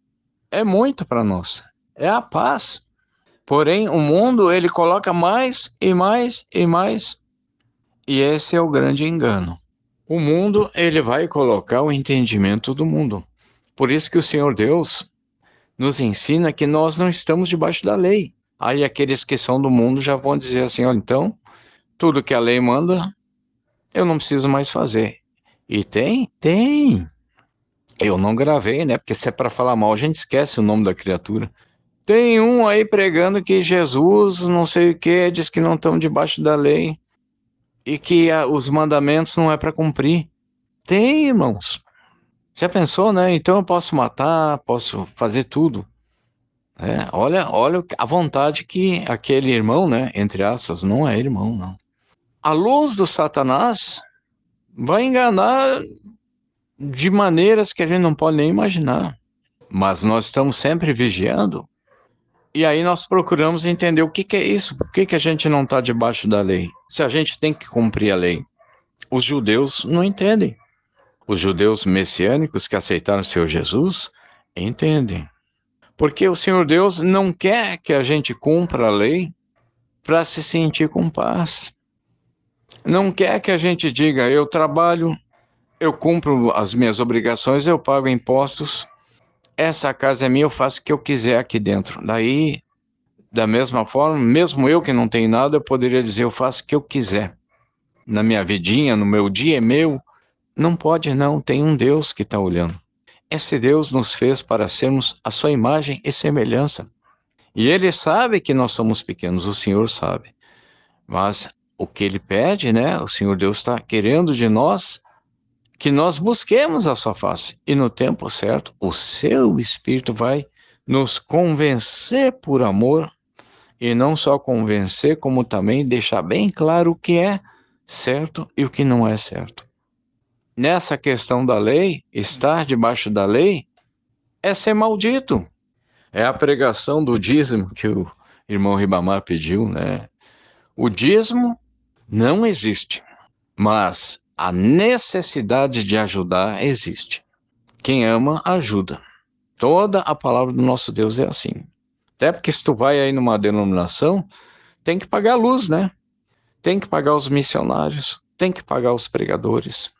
é muito para nós. É a paz. Porém, o mundo, ele coloca mais e mais e mais. E esse é o grande engano. O mundo, ele vai colocar o entendimento do mundo. Por isso que o Senhor Deus nos ensina que nós não estamos debaixo da lei. Aí aqueles que são do mundo já vão dizer assim, olha, então, tudo que a lei manda, eu não preciso mais fazer. E tem? Tem. Eu não gravei, né? Porque se é para falar mal, a gente esquece o nome da criatura. Tem um aí pregando que Jesus, não sei o que, diz que não estão debaixo da lei e que a, os mandamentos não é para cumprir. Tem, irmãos. Já pensou, né? Então eu posso matar, posso fazer tudo. É, olha, olha a vontade que aquele irmão, né? Entre aspas, não é irmão, não. A luz do Satanás vai enganar de maneiras que a gente não pode nem imaginar. Mas nós estamos sempre vigiando. E aí nós procuramos entender o que, que é isso. Por que, que a gente não está debaixo da lei? Se a gente tem que cumprir a lei. Os judeus não entendem. Os judeus messiânicos que aceitaram o Senhor Jesus entendem. Porque o Senhor Deus não quer que a gente cumpra a lei para se sentir com paz. Não quer que a gente diga, eu trabalho, eu cumpro as minhas obrigações, eu pago impostos, essa casa é minha, eu faço o que eu quiser aqui dentro. Daí, da mesma forma, mesmo eu que não tenho nada, eu poderia dizer, eu faço o que eu quiser. Na minha vidinha, no meu dia é meu. Não pode não, tem um Deus que está olhando. Esse Deus nos fez para sermos a sua imagem e semelhança. E Ele sabe que nós somos pequenos, o Senhor sabe. Mas o que Ele pede, né? O Senhor Deus está querendo de nós que nós busquemos a sua face. E no tempo certo, o seu Espírito vai nos convencer por amor. E não só convencer, como também deixar bem claro o que é certo e o que não é certo. Nessa questão da lei, estar debaixo da lei é ser maldito. É a pregação do dízimo que o irmão Ribamar pediu, né? O dízimo não existe, mas a necessidade de ajudar existe. Quem ama, ajuda. Toda a palavra do nosso Deus é assim. Até porque se tu vai aí numa denominação, tem que pagar a luz, né? Tem que pagar os missionários, tem que pagar os pregadores.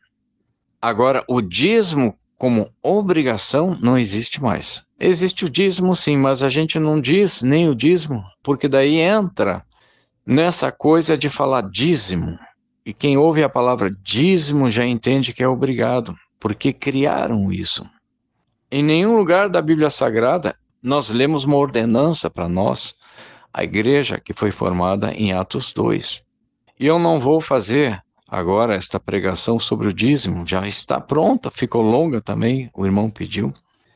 Agora, o dízimo como obrigação não existe mais. Existe o dízimo sim, mas a gente não diz nem o dízimo, porque daí entra nessa coisa de falar dízimo. E quem ouve a palavra dízimo já entende que é obrigado, porque criaram isso. Em nenhum lugar da Bíblia Sagrada nós lemos uma ordenança para nós, a igreja que foi formada em Atos dois. E eu não vou fazer agora esta pregação sobre o dízimo, já está pronta, ficou longa também, o irmão pediu.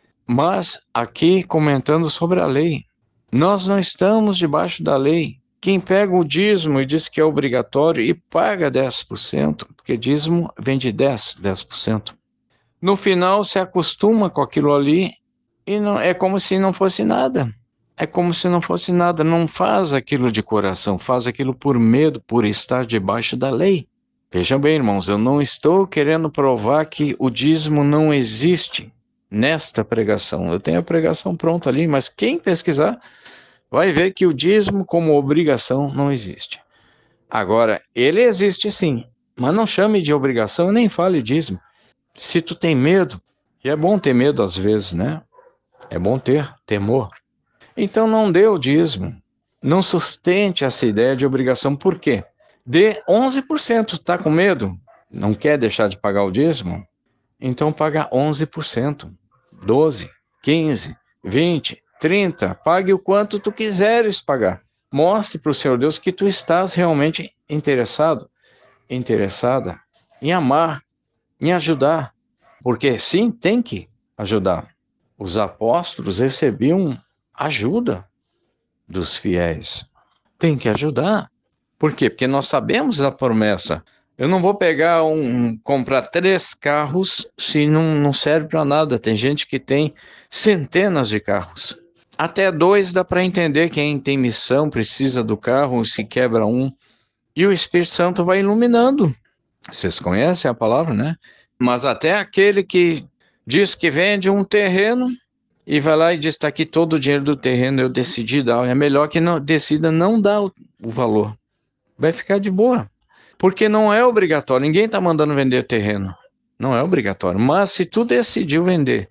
Mas aqui comentando sobre a lei, nós não estamos debaixo da lei. Quem pega o dízimo e diz que é obrigatório e paga dez por cento, porque dízimo vem de dez, dez por cento. No final se acostuma com aquilo ali e não, é como se não fosse nada. É como se não fosse nada, não faz aquilo de coração, faz aquilo por medo, por estar debaixo da lei. Vejam bem, irmãos, eu não estou querendo provar que o dízimo não existe nesta pregação. Eu tenho a pregação pronta ali, mas quem pesquisar vai ver que o dízimo como obrigação não existe. Agora, ele existe sim, mas não chame de obrigação, nem fale dízimo. Se tu tem medo, e é bom ter medo às vezes, né? É bom ter temor. Então não dê o dízimo. Não sustente essa ideia de obrigação. Por quê? Dê onze por cento. Está com medo? Não quer deixar de pagar o dízimo? Então paga onze por cento. doze, quinze, vinte, trinta. Pague o quanto tu quiseres pagar. Mostre para o Senhor Deus que tu estás realmente interessado, interessada em amar, em ajudar. Porque sim, tem que ajudar. Os apóstolos recebiam ajuda dos fiéis. Tem que ajudar. Por quê? Porque nós sabemos da promessa. Eu não vou pegar um, comprar três carros se não, não serve para nada. Tem gente que tem centenas de carros. Até dois dá para entender. Quem tem missão precisa do carro, se quebra um. E o Espírito Santo vai iluminando. Vocês conhecem a palavra, né? Mas até aquele que diz que vende um terreno e vai lá e diz, está aqui todo o dinheiro do terreno, eu decidi dar. É melhor que não decida não dar o, o valor. Vai ficar de boa. Porque não é obrigatório. Ninguém está mandando vender o terreno. Não é obrigatório. Mas se tu decidiu vender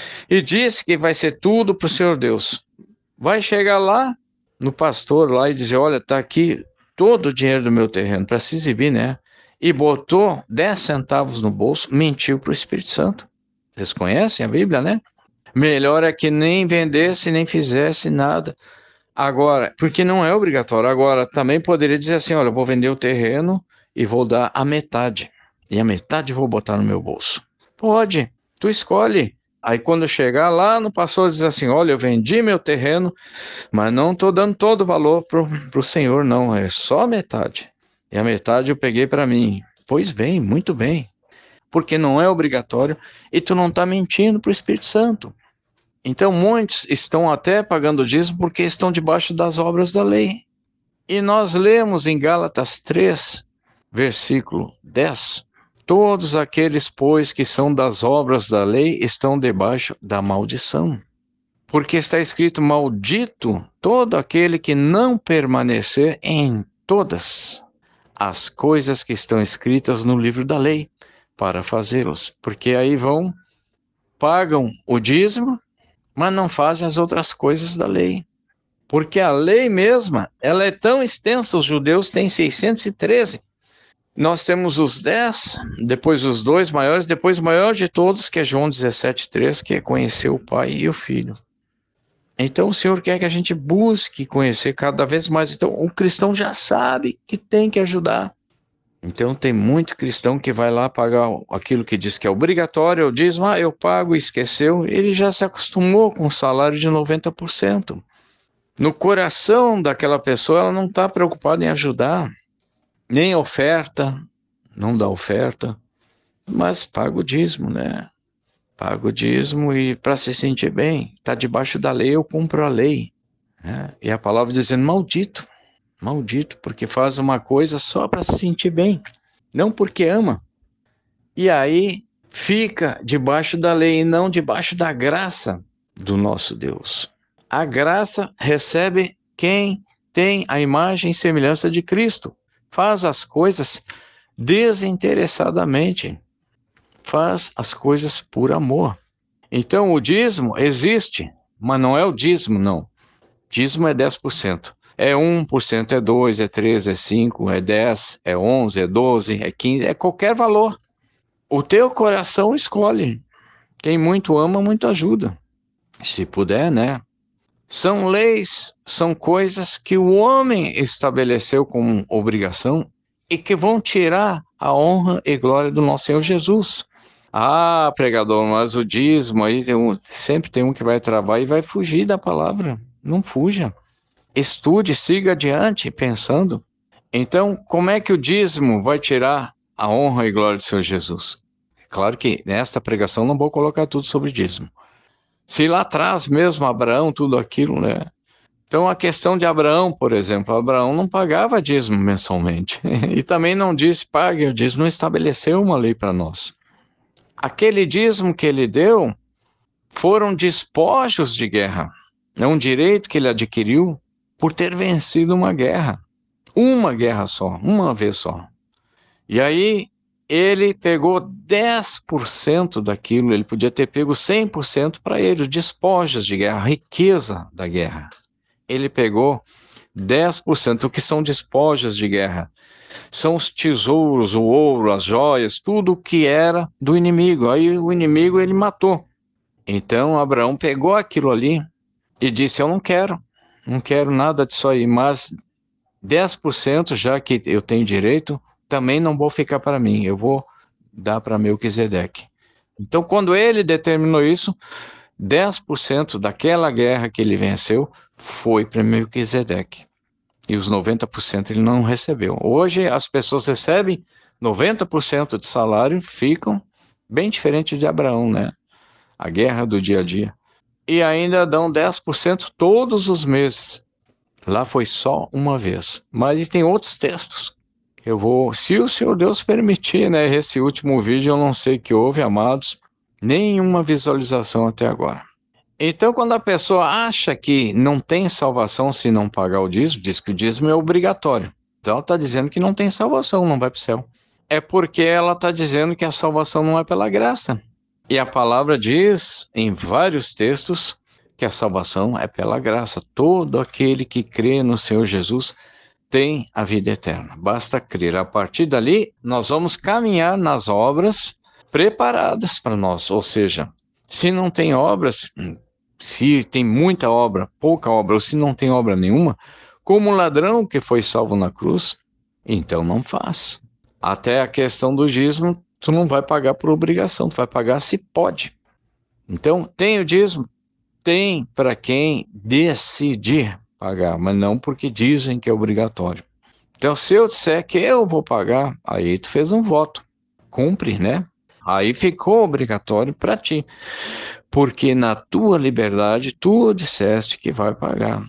e disse que vai ser tudo para o Senhor Deus, vai chegar lá no pastor lá e dizer, olha, está aqui todo o dinheiro do meu terreno, para se exibir, né? E botou dez centavos no bolso, mentiu para o Espírito Santo. Vocês conhecem a Bíblia, né? Melhor é que nem vendesse, nem fizesse nada. Agora, porque não é obrigatório. Agora, também poderia dizer assim, olha, eu vou vender o terreno e vou dar a metade. E a metade vou botar no meu bolso. Pode, tu escolhe. Aí quando chegar lá no pastor diz assim, olha, eu vendi meu terreno, mas não estou dando todo o valor para o Senhor, não. É só a metade. E a metade eu peguei para mim. Pois bem, muito bem. Porque não é obrigatório e tu não está mentindo para o Espírito Santo. Então, muitos estão até pagando dízimo porque estão debaixo das obras da lei. E nós lemos em Gálatas três, versículo dez, todos aqueles, pois, que são das obras da lei, estão debaixo da maldição. Porque está escrito, maldito todo aquele que não permanecer em todas as coisas que estão escritas no livro da lei, para fazê-los. Porque aí vão, pagam o dízimo, mas não fazem as outras coisas da lei. Porque a lei mesma, ela é tão extensa, os judeus têm seiscentos e treze. Nós temos os dez, depois os dois maiores, depois o maior de todos, que é João dezessete, três, que é conhecer o Pai e o Filho. Então o Senhor quer que a gente busque conhecer cada vez mais. Então o cristão já sabe que tem que ajudar. Então tem muito cristão que vai lá pagar aquilo que diz que é obrigatório, diz, ah, eu pago e esqueceu. Ele já se acostumou com um salário de noventa por cento. No coração daquela pessoa, ela não está preocupada em ajudar, nem oferta, não dá oferta, mas paga o dízimo, né? Paga o dízimo e para se sentir bem, está debaixo da lei, eu cumpro a lei. Né? E a palavra dizendo, maldito, maldito, porque faz uma coisa só para se sentir bem, não porque ama. E aí fica debaixo da lei e não debaixo da graça do nosso Deus. A graça recebe quem tem a imagem e semelhança de Cristo. Faz as coisas desinteressadamente. Faz as coisas por amor. Então o dízimo existe, mas não é o dízimo, não. Dízimo é dez por cento. É um por cento, é dois por cento, é três por cento, é cinco por cento, é dez por cento, é onze por cento, é doze por cento, é quinze por cento, é qualquer valor. O teu coração escolhe. Quem muito ama, muito ajuda. Se puder, né? São leis, são coisas que o homem estabeleceu como obrigação e que vão tirar a honra e glória do nosso Senhor Jesus. Ah, pregador, mas o dízimo aí, tem um, sempre tem um que vai travar e vai fugir da palavra. Não fuja. Estude, siga adiante pensando. Então, como é que o dízimo vai tirar a honra e glória do Senhor Jesus? Claro que nesta pregação não vou colocar tudo sobre dízimo. Se lá atrás mesmo, Abraão, tudo aquilo, né? Então a questão de Abraão, por exemplo, Abraão não pagava dízimo mensalmente. E também não disse, pague o dízimo, não estabeleceu uma lei para nós. Aquele dízimo que ele deu foram despojos de guerra. É um direito que ele adquiriu por ter vencido uma guerra. Uma guerra só, uma vez só. E aí ele pegou dez por cento daquilo, ele podia ter pego cem por cento para ele, os despojos de guerra, a riqueza da guerra. Ele pegou dez por cento, o que são despojos de guerra? São os tesouros, o ouro, as joias, tudo que era do inimigo. Aí o inimigo ele matou. Então Abraão pegou aquilo ali e disse, eu não quero, não quero nada disso aí, mas dez por cento, já que eu tenho direito, também não vou ficar para mim, eu vou dar para Melquisedeque. Então, quando ele determinou isso, dez por cento daquela guerra que ele venceu foi para Melquisedeque. E os noventa por cento ele não recebeu. Hoje, as pessoas recebem noventa por cento de salário, ficam bem diferente de Abraão, né? A guerra do dia a dia. E ainda dão dez por cento todos os meses. Lá foi só uma vez. Mas tem outros textos. Eu vou, se o Senhor Deus permitir, né? Esse último vídeo eu não sei que houve, amados, nenhuma visualização até agora. Então, quando a pessoa acha que não tem salvação se não pagar o dízimo, diz que o dízimo é obrigatório. Então, está dizendo que não tem salvação, não vai para o céu. É porque ela está dizendo que a salvação não é pela graça. E a palavra diz, em vários textos, que a salvação é pela graça. Todo aquele que crê no Senhor Jesus tem a vida eterna. Basta crer. A partir dali, nós vamos caminhar nas obras preparadas para nós. Ou seja, se não tem obras, se tem muita obra, pouca obra, ou se não tem obra nenhuma, como o ladrão que foi salvo na cruz, então não faz. Até a questão do dízimo, tu não vai pagar por obrigação, tu vai pagar se pode. Então, tem o dízimo? Tem para quem decidir pagar, mas não porque dizem que é obrigatório. Então, se eu disser que eu vou pagar, aí tu fez um voto, cumpre, né? Aí ficou obrigatório para ti, porque na tua liberdade tu disseste que vai pagar.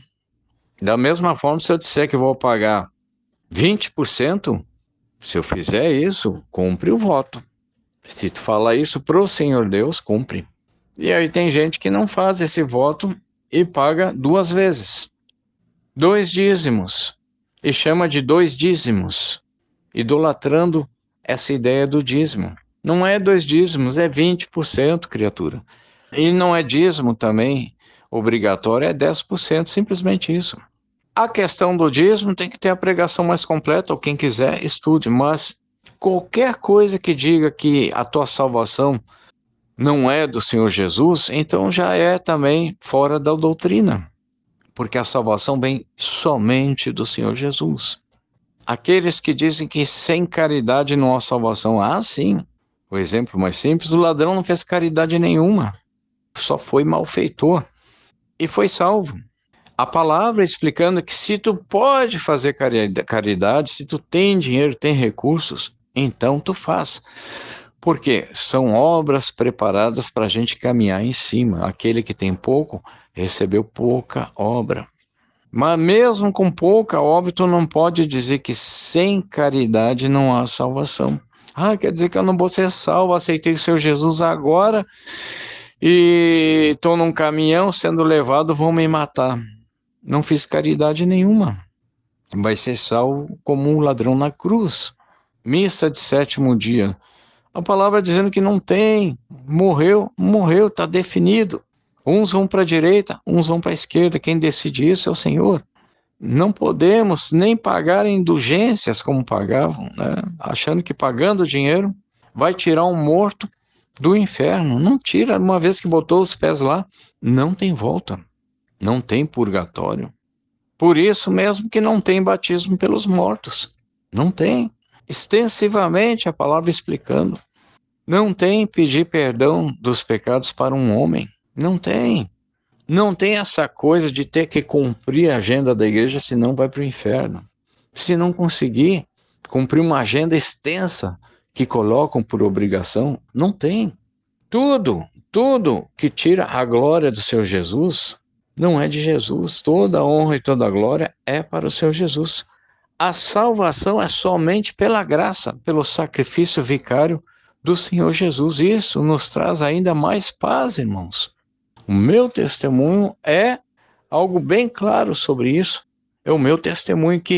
Da mesma forma, se eu disser que vou pagar vinte por cento, se eu fizer isso, cumpre o voto. Se tu falar isso pro Senhor Deus, cumpre. E aí tem gente que não faz esse voto e paga duas vezes. Dois dízimos. E chama de dois dízimos, idolatrando essa ideia do dízimo. Não é dois dízimos, é vinte por cento, criatura. E não é dízimo também obrigatório, é dez por cento, simplesmente isso. A questão do dízimo tem que ter a pregação mais completa, ou quem quiser estude, mas qualquer coisa que diga que a tua salvação não é do Senhor Jesus, então já é também fora da doutrina, porque a salvação vem somente do Senhor Jesus. Aqueles que dizem que sem caridade não há salvação, ah, sim. O exemplo mais simples, o ladrão não fez caridade nenhuma, só foi malfeitor e foi salvo. A palavra explicando que se tu pode fazer caridade, se tu tem dinheiro, tem recursos, então tu faz. Porque são obras preparadas para a gente caminhar em cima. Aquele que tem pouco, recebeu pouca obra. Mas mesmo com pouca obra, tu não pode dizer que sem caridade não há salvação. Ah, quer dizer que eu não vou ser salvo, aceitei o Senhor Jesus agora e estou num caminhão sendo levado, vão me matar. Não fiz caridade nenhuma. Vai ser salvo como um ladrão na cruz. Missa de sétimo dia. A palavra dizendo que não tem. Morreu, morreu, está definido. Uns vão para a direita, uns vão para a esquerda. Quem decide isso é o Senhor. Não podemos nem pagar indulgências como pagavam, né? Achando que pagando dinheiro vai tirar um morto do inferno. Não tira, uma vez que botou os pés lá, não tem volta. Não tem purgatório. Por isso mesmo que não tem batismo pelos mortos. Não tem. Extensivamente a palavra explicando. Não tem pedir perdão dos pecados para um homem. Não tem. Não tem essa coisa de ter que cumprir a agenda da igreja, senão vai para o inferno. Se não conseguir cumprir uma agenda extensa que colocam por obrigação, não tem. Tudo, tudo que tira a glória do Senhor Jesus não é de Jesus. Toda a honra e toda a glória é para o Senhor Jesus. A salvação é somente pela graça, pelo sacrifício vicário do Senhor Jesus. Isso nos traz ainda mais paz, irmãos. O meu testemunho é algo bem claro sobre isso. É o meu testemunho que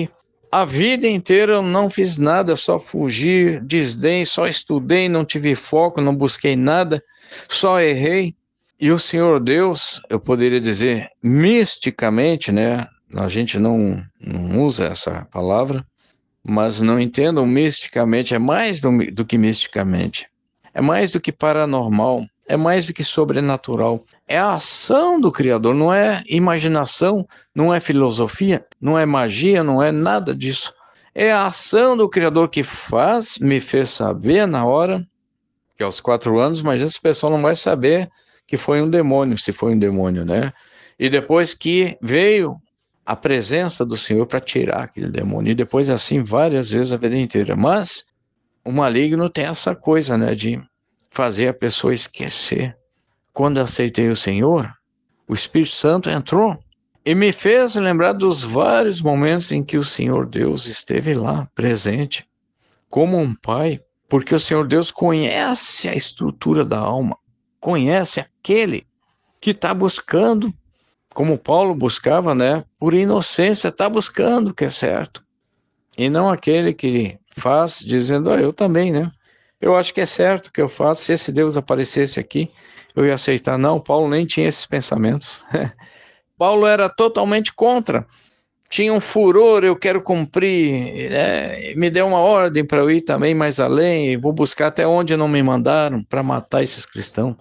A vida inteira eu não fiz nada, só fugi, desdém, só estudei, não tive foco, não busquei nada, só errei. E o Senhor Deus, eu poderia dizer misticamente, né? A gente não, não usa essa palavra, mas não entendam misticamente, é mais do, do que misticamente. É mais do que paranormal, é mais do que sobrenatural. É a ação do Criador, não é imaginação, não é filosofia, não é magia, não é nada disso. É a ação do Criador que faz, me fez saber na hora, que aos quatro anos, mas esse pessoal não vai saber que foi um demônio, se foi um demônio, né? E depois que veio a presença do Senhor para tirar aquele demônio, e depois assim várias vezes a vida inteira. Mas o maligno tem essa coisa, né, de fazer a pessoa esquecer. Quando eu aceitei o Senhor, o Espírito Santo entrou e me fez lembrar dos vários momentos em que o Senhor Deus esteve lá, presente, como um pai, porque o Senhor Deus conhece a estrutura da alma, conhece aquele que está buscando, como Paulo buscava, né, por inocência, está buscando o que é certo, e não aquele que faz dizendo, ah, eu também, né? Eu acho que é certo o que eu faço. Se esse Deus aparecesse aqui, eu ia aceitar. Não, Paulo nem tinha esses pensamentos. Paulo era totalmente contra. Tinha um furor, eu quero cumprir, né? Me deu uma ordem para eu ir também mais além, vou buscar até onde não me mandaram para matar esses cristãos.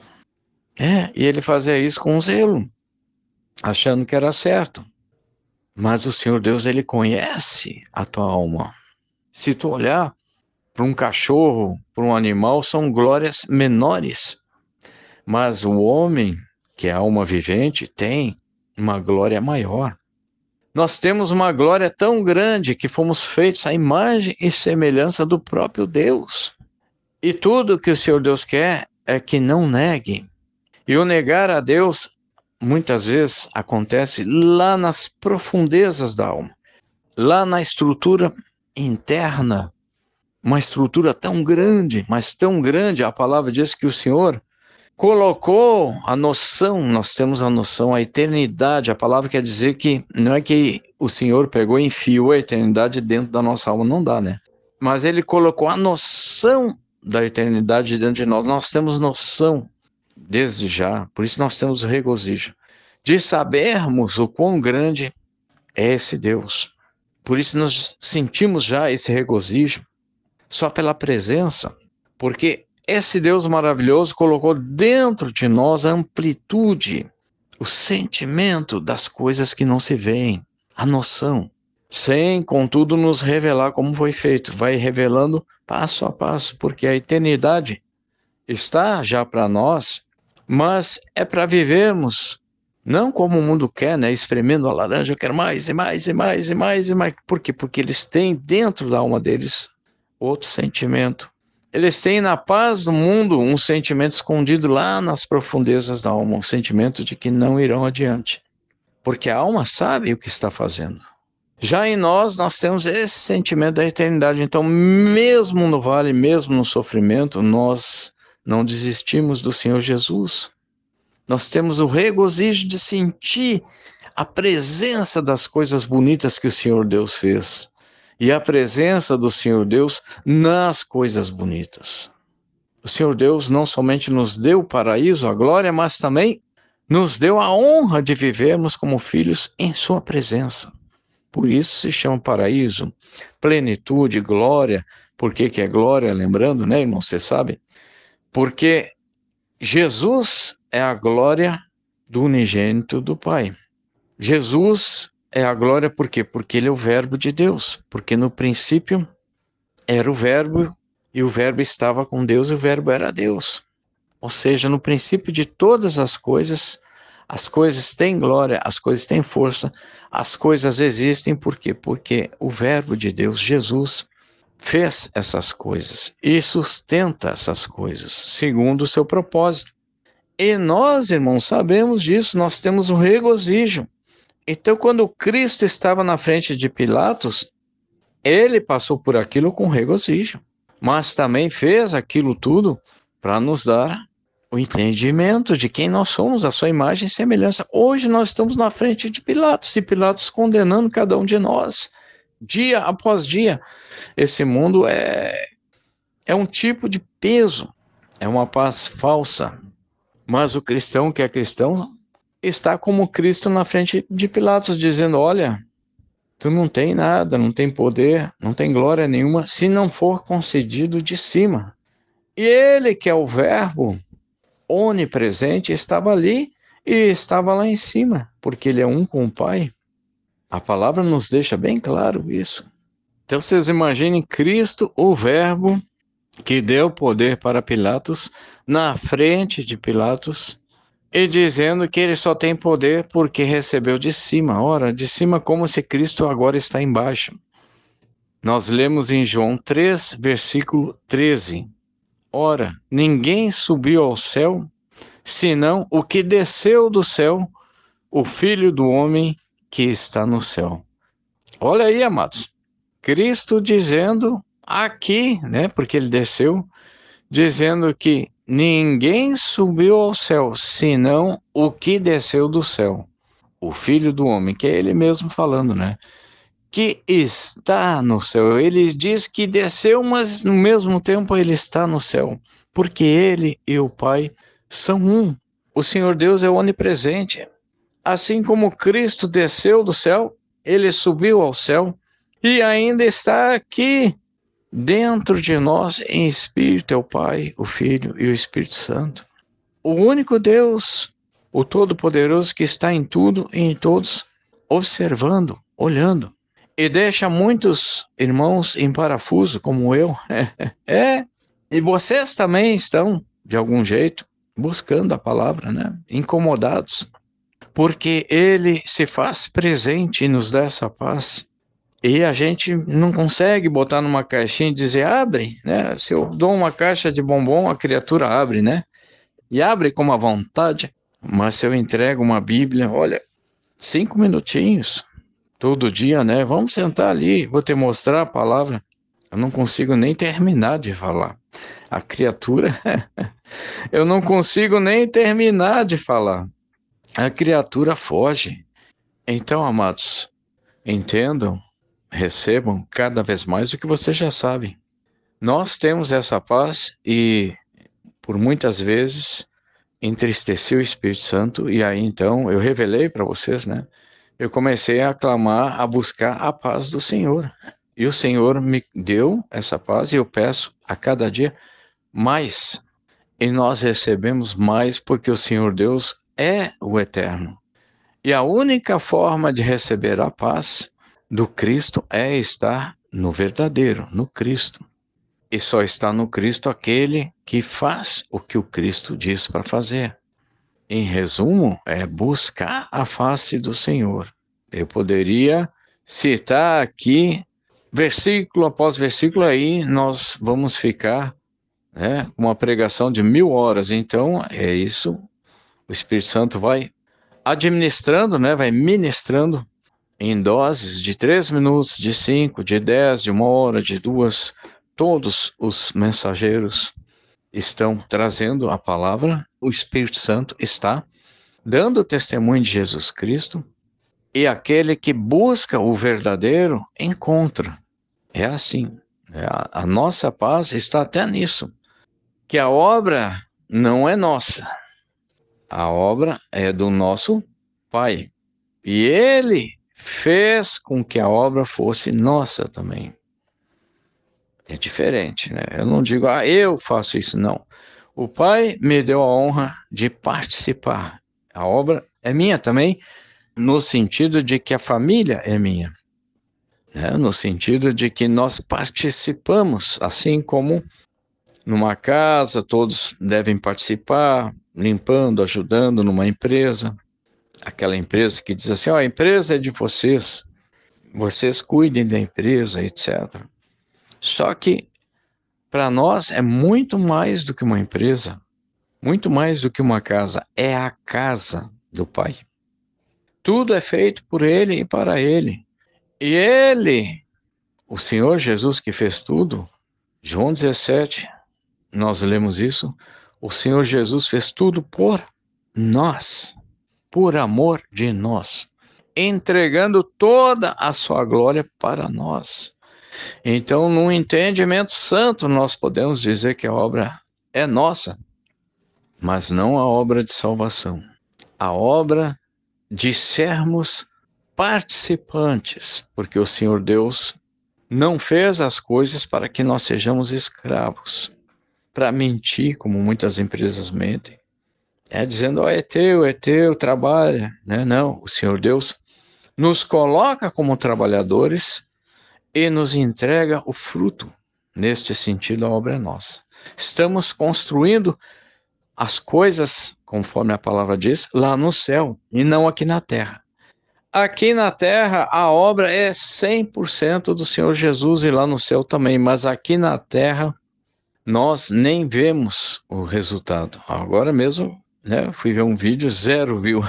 É, e ele fazia isso com zelo, achando que era certo. Mas o Senhor Deus, ele conhece a tua alma. Se tu olhar para um cachorro, para um animal, são glórias menores. Mas o homem, que é a alma vivente, tem uma glória maior. Nós temos uma glória tão grande que fomos feitos à imagem e semelhança do próprio Deus. E tudo que o Senhor Deus quer é que não negue. E o negar a Deus, muitas vezes, acontece lá nas profundezas da alma, lá na estrutura interna. Uma estrutura tão grande, mas tão grande, a palavra diz que o Senhor colocou a noção, nós temos a noção, a eternidade, a palavra quer dizer que não é que o Senhor pegou e enfiou a eternidade dentro da nossa alma, não dá, né? Mas ele colocou a noção da eternidade dentro de nós, nós temos noção desde já, por isso nós temos o regozijo de sabermos o quão grande é esse Deus. Por isso nós sentimos já esse regozijo, só pela presença, porque esse Deus maravilhoso colocou dentro de nós a amplitude, o sentimento das coisas que não se veem, a noção, sem, contudo, nos revelar como foi feito. Vai revelando passo a passo, porque a eternidade está já para nós, mas é para vivermos, não como o mundo quer, né? Espremendo a laranja, eu quero mais e mais e mais e mais e mais. Por quê? Porque eles têm dentro da alma deles outro sentimento. Eles têm na paz do mundo um sentimento escondido lá nas profundezas da alma, um sentimento de que não irão adiante, porque a alma sabe o que está fazendo. Já em nós, nós temos esse sentimento da eternidade, então mesmo no vale, mesmo no sofrimento, nós não desistimos do Senhor Jesus. Nós temos o regozijo de sentir a presença das coisas bonitas que o Senhor Deus fez. E a presença do Senhor Deus nas coisas bonitas. O Senhor Deus não somente nos deu o paraíso, a glória, mas também nos deu a honra de vivermos como filhos em sua presença. Por isso se chama paraíso, plenitude, glória. Por que que é glória? Lembrando, né, irmão, você sabe? Porque Jesus é a glória do unigênito do Pai. Jesus é a glória por quê? Porque ele é o verbo de Deus. Porque no princípio era o verbo e o verbo estava com Deus e o verbo era Deus. Ou seja, no princípio de todas as coisas, as coisas têm glória, as coisas têm força, as coisas existem por quê? Porque o verbo de Deus, Jesus, fez essas coisas e sustenta essas coisas segundo o seu propósito. E nós, irmãos, sabemos disso, nós temos o regozijo. Então, quando Cristo estava na frente de Pilatos, ele passou por aquilo com regozijo, mas também fez aquilo tudo para nos dar o entendimento de quem nós somos, a sua imagem e semelhança. Hoje nós estamos na frente de Pilatos, e Pilatos condenando cada um de nós. Dia após dia. Esse mundo é, é um tipo de peso, é uma paz falsa. Mas o cristão que é cristão está como Cristo na frente de Pilatos, dizendo: olha, tu não tem nada, não tem poder, não tem glória nenhuma, se não for concedido de cima. E ele, que é o verbo onipresente, estava ali e estava lá em cima, porque ele é um com o Pai. A palavra nos deixa bem claro isso. Então vocês imaginem Cristo, o verbo, que deu poder para Pilatos, na frente de Pilatos, e dizendo que ele só tem poder porque recebeu de cima. Ora, de cima como se Cristo agora está embaixo. Nós lemos em João três, versículo treze. Ora, ninguém subiu ao céu, senão o que desceu do céu, o Filho do Homem que está no céu. Olha aí, amados. Cristo dizendo aqui, né, porque ele desceu, dizendo que ninguém subiu ao céu, senão o que desceu do céu, o Filho do Homem, que é ele mesmo falando, né? Que está no céu. Ele diz que desceu, mas no mesmo tempo ele está no céu, porque ele e o Pai são um. O Senhor Deus é onipresente. Assim como Cristo desceu do céu, ele subiu ao céu e ainda está aqui dentro de nós em espírito é o Pai, o Filho e o Espírito Santo. O único Deus, o Todo-Poderoso que está em tudo e em todos, observando, olhando. E deixa muitos irmãos em parafuso, como eu. É, e vocês também estão, de algum jeito, buscando a palavra, né? Incomodados. Porque ele se faz presente e nos dá essa paz. E a gente não consegue botar numa caixinha e dizer, abre, né? Se eu dou uma caixa de bombom, a criatura abre, né? E abre com uma vontade. Mas se eu entrego uma Bíblia, olha, cinco minutinhos, todo dia, né? Vamos sentar ali, vou te mostrar a palavra. Eu não consigo nem terminar de falar. A criatura, eu não consigo nem terminar de falar. A criatura foge. Então, amados, entendam, recebam cada vez mais o que vocês já sabem. Nós temos essa paz e, por muitas vezes, entristeci o Espírito Santo e aí então eu revelei para vocês, né? Eu comecei a clamar, a buscar a paz do Senhor. E o Senhor me deu essa paz e eu peço a cada dia mais. E nós recebemos mais porque o Senhor Deus é o eterno. E a única forma de receber a paz do Cristo é estar no verdadeiro, no Cristo. E só está no Cristo aquele que faz o que o Cristo diz para fazer. Em resumo, é buscar a face do Senhor. Eu poderia citar aqui, versículo após versículo, aí nós vamos ficar, né, com uma pregação de mil horas. Então, é isso, o Espírito Santo vai administrando, né, vai ministrando em doses de três minutos, de cinco, de dez, de uma hora, de duas. Todos os mensageiros estão trazendo a palavra, o Espírito Santo está dando testemunho de Jesus Cristo, e aquele que busca o verdadeiro encontra. É assim. É, a, a nossa paz está até nisso, que a obra não é nossa. A obra é do nosso Pai. E Ele fez com que a obra fosse nossa também. É diferente, né? Eu não digo, ah, eu faço isso, não. O Pai me deu a honra de participar. A obra é minha também, no sentido de que a família é minha. Né? No sentido de que nós participamos, assim como numa casa, todos devem participar, limpando, ajudando numa empresa. Aquela empresa que diz assim, ó, a empresa é de vocês, vocês cuidem da empresa, etcétera. Só que para nós é muito mais do que uma empresa, muito mais do que uma casa, é a casa do Pai. Tudo é feito por Ele e para Ele. E Ele, o Senhor Jesus que fez tudo, João dezessete, nós lemos isso, o Senhor Jesus fez tudo por nós, por amor de nós. entregando toda a sua glória para nós. Então, num entendimento santo, nós podemos dizer que a obra é nossa, mas não a obra de salvação. A obra de sermos participantes, porque o Senhor Deus não fez as coisas para que nós sejamos escravos, para mentir, como muitas empresas mentem. É dizendo, oh, é teu, é teu, trabalha. Né? Não, o Senhor Deus nos coloca como trabalhadores e nos entrega o fruto. Neste sentido, a obra é nossa. Estamos construindo as coisas, conforme a palavra diz, lá no céu e não aqui na terra. Aqui na terra, a obra é cem por cento do Senhor Jesus e lá no céu também, mas aqui na terra, nós nem vemos o resultado. Agora mesmo, né, fui ver um vídeo, zero view.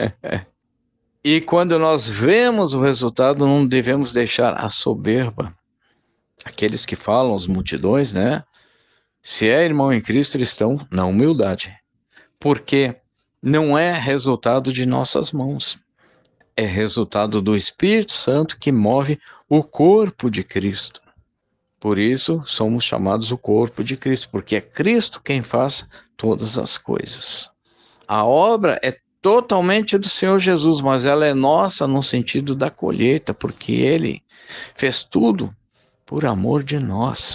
E quando nós vemos o resultado, não devemos deixar a soberba. Aqueles que falam, as multidões, né? Se é irmão em Cristo, eles estão na humildade. Porque não é resultado de nossas mãos. É resultado do Espírito Santo que move o corpo de Cristo. Por isso, somos chamados o corpo de Cristo, porque é Cristo quem faz todas as coisas. A obra é totalmente do Senhor Jesus, mas ela é nossa no sentido da colheita, porque Ele fez tudo por amor de nós.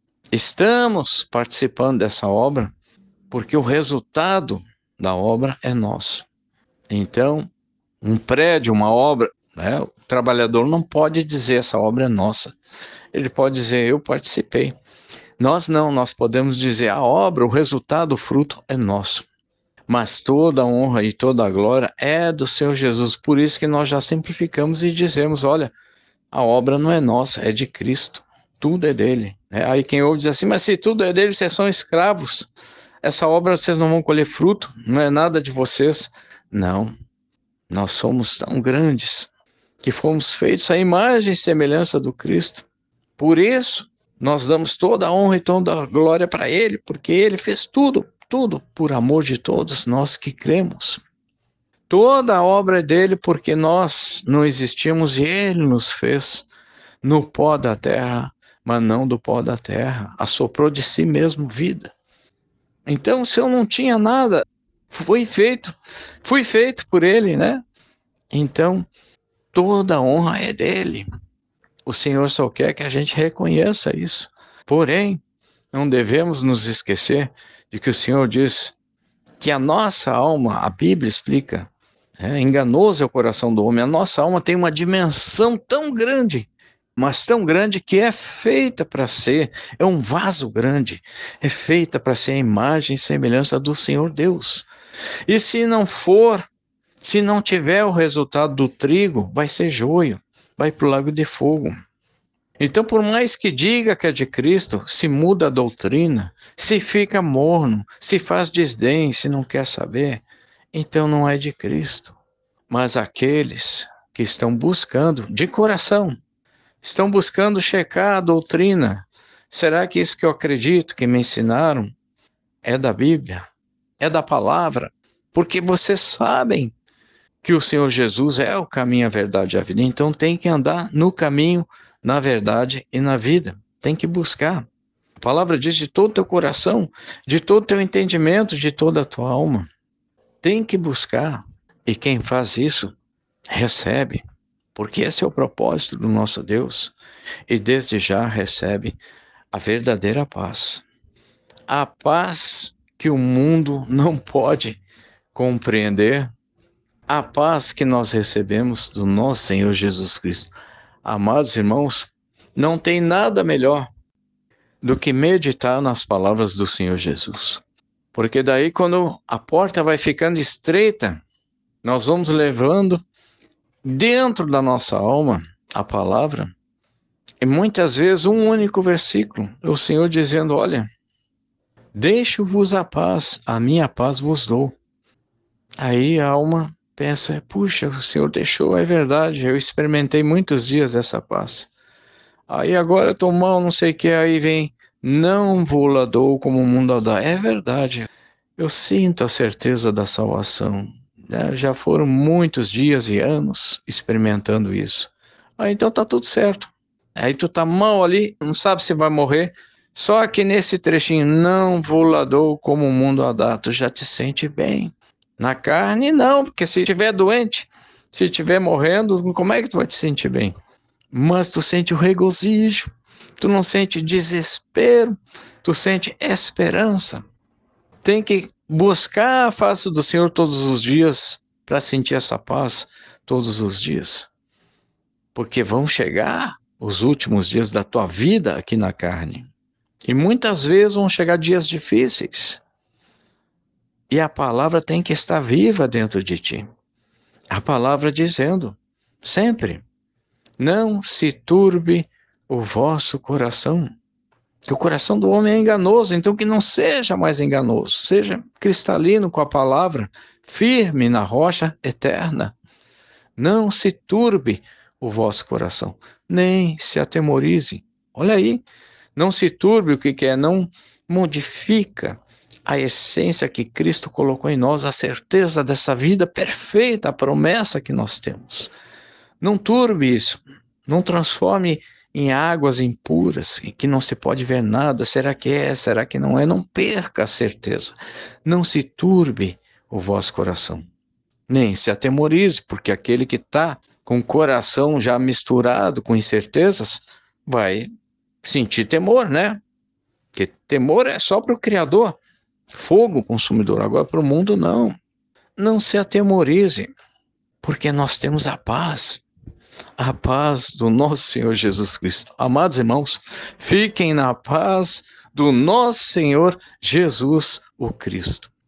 Estamos participando dessa obra porque o resultado da obra é nosso. Então, um prédio, uma obra, né, o trabalhador não pode dizer essa obra é nossa. Ele pode dizer, eu participei. Nós não, nós podemos dizer a obra, o resultado, o fruto é nosso. Mas toda a honra e toda a glória é do Senhor Jesus. Por isso que nós já simplificamos e dizemos, olha, a obra não é nossa, é de Cristo. Tudo é dele. Aí quem ouve diz assim, mas se tudo é dele, vocês são escravos. Essa obra vocês não vão colher fruto, não é nada de vocês. Não, nós somos tão grandes que fomos feitos à imagem e semelhança do Cristo. Por isso, nós damos toda a honra e toda a glória para ele, porque ele fez tudo, tudo por amor de todos nós que cremos. Toda a obra é dele porque nós não existimos e ele nos fez no pó da terra, mas não do pó da terra. Assoprou de si mesmo vida. Então, se eu não tinha nada, foi feito, fui feito por ele, né? Então, toda a honra é dele. O Senhor só quer que a gente reconheça isso. Porém, não devemos nos esquecer de que o Senhor diz que a nossa alma, a Bíblia explica, é, enganoso é o coração do homem, a nossa alma tem uma dimensão tão grande, mas tão grande que é feita para ser, é um vaso grande, é feita para ser a imagem e semelhança do Senhor Deus. E se não for, se não tiver o resultado do trigo, vai ser joio, vai para o lago de fogo. Então, por mais que diga que é de Cristo, se muda a doutrina, se fica morno, se faz desdém, se não quer saber, então não é de Cristo. Mas aqueles que estão buscando de coração, estão buscando checar a doutrina, será que isso que eu acredito, que me ensinaram, é da Bíblia? É da palavra? Porque vocês sabem que o Senhor Jesus é o caminho, a verdade e a vida, então tem que andar no caminho, na verdade e na vida. Tem que buscar. A palavra diz de todo o teu coração, de todo o teu entendimento, de toda a tua alma. Tem que buscar. E quem faz isso, recebe. Porque esse é o propósito do nosso Deus. E desde já recebe a verdadeira paz. A paz que o mundo não pode compreender. A paz que nós recebemos do nosso Senhor Jesus Cristo. Amados irmãos, não tem nada melhor do que meditar nas palavras do Senhor Jesus. Porque daí quando a porta vai ficando estreita, nós vamos levando dentro da nossa alma a palavra. E muitas vezes um único versículo, o Senhor dizendo, olha, deixo-vos a paz, a minha paz vos dou. Aí a alma pensa, puxa, o Senhor deixou, é verdade, eu experimentei muitos dias essa paz. Aí agora eu tô mal, não sei o que, aí vem, não vou-la dou como o mundo a dá. É verdade, eu sinto a certeza da salvação, né? Já foram muitos dias e anos experimentando isso. Ah, então tá tudo certo. Aí tu tá mal ali, não sabe se vai morrer. Só que nesse trechinho, não volador como o mundo a dá, tu já te sente bem. Na carne, não, porque se estiver doente, se estiver morrendo, como é que tu vai te sentir bem? Mas tu sente o regozijo, tu não sente desespero, tu sente esperança. Tem que buscar a face do Senhor todos os dias para sentir essa paz todos os dias. Porque vão chegar os últimos dias da tua vida aqui na carne. E muitas vezes vão chegar dias difíceis. E a palavra tem que estar viva dentro de ti. A palavra dizendo, sempre, não se turbe o vosso coração. Que o coração do homem é enganoso, então que não seja mais enganoso. Seja cristalino com a palavra, firme na rocha eterna. Não se turbe o vosso coração, nem se atemorize. Olha aí, não se turbe, o que, que é? Não modifica a essência que Cristo colocou em nós, a certeza dessa vida perfeita, a promessa que nós temos. Não turbe isso, não transforme em águas impuras, em que não se pode ver nada, será que é, será que não é? Não perca a certeza, não se turbe o vosso coração, nem se atemorize, porque aquele que está com o coração já misturado com incertezas, vai sentir temor, né? Porque temor é só para o Criador, fogo consumidor, agora para o mundo não. Não se atemorize, porque nós temos a paz, a paz do nosso Senhor Jesus Cristo. Amados irmãos, fiquem na paz do nosso Senhor Jesus o Cristo.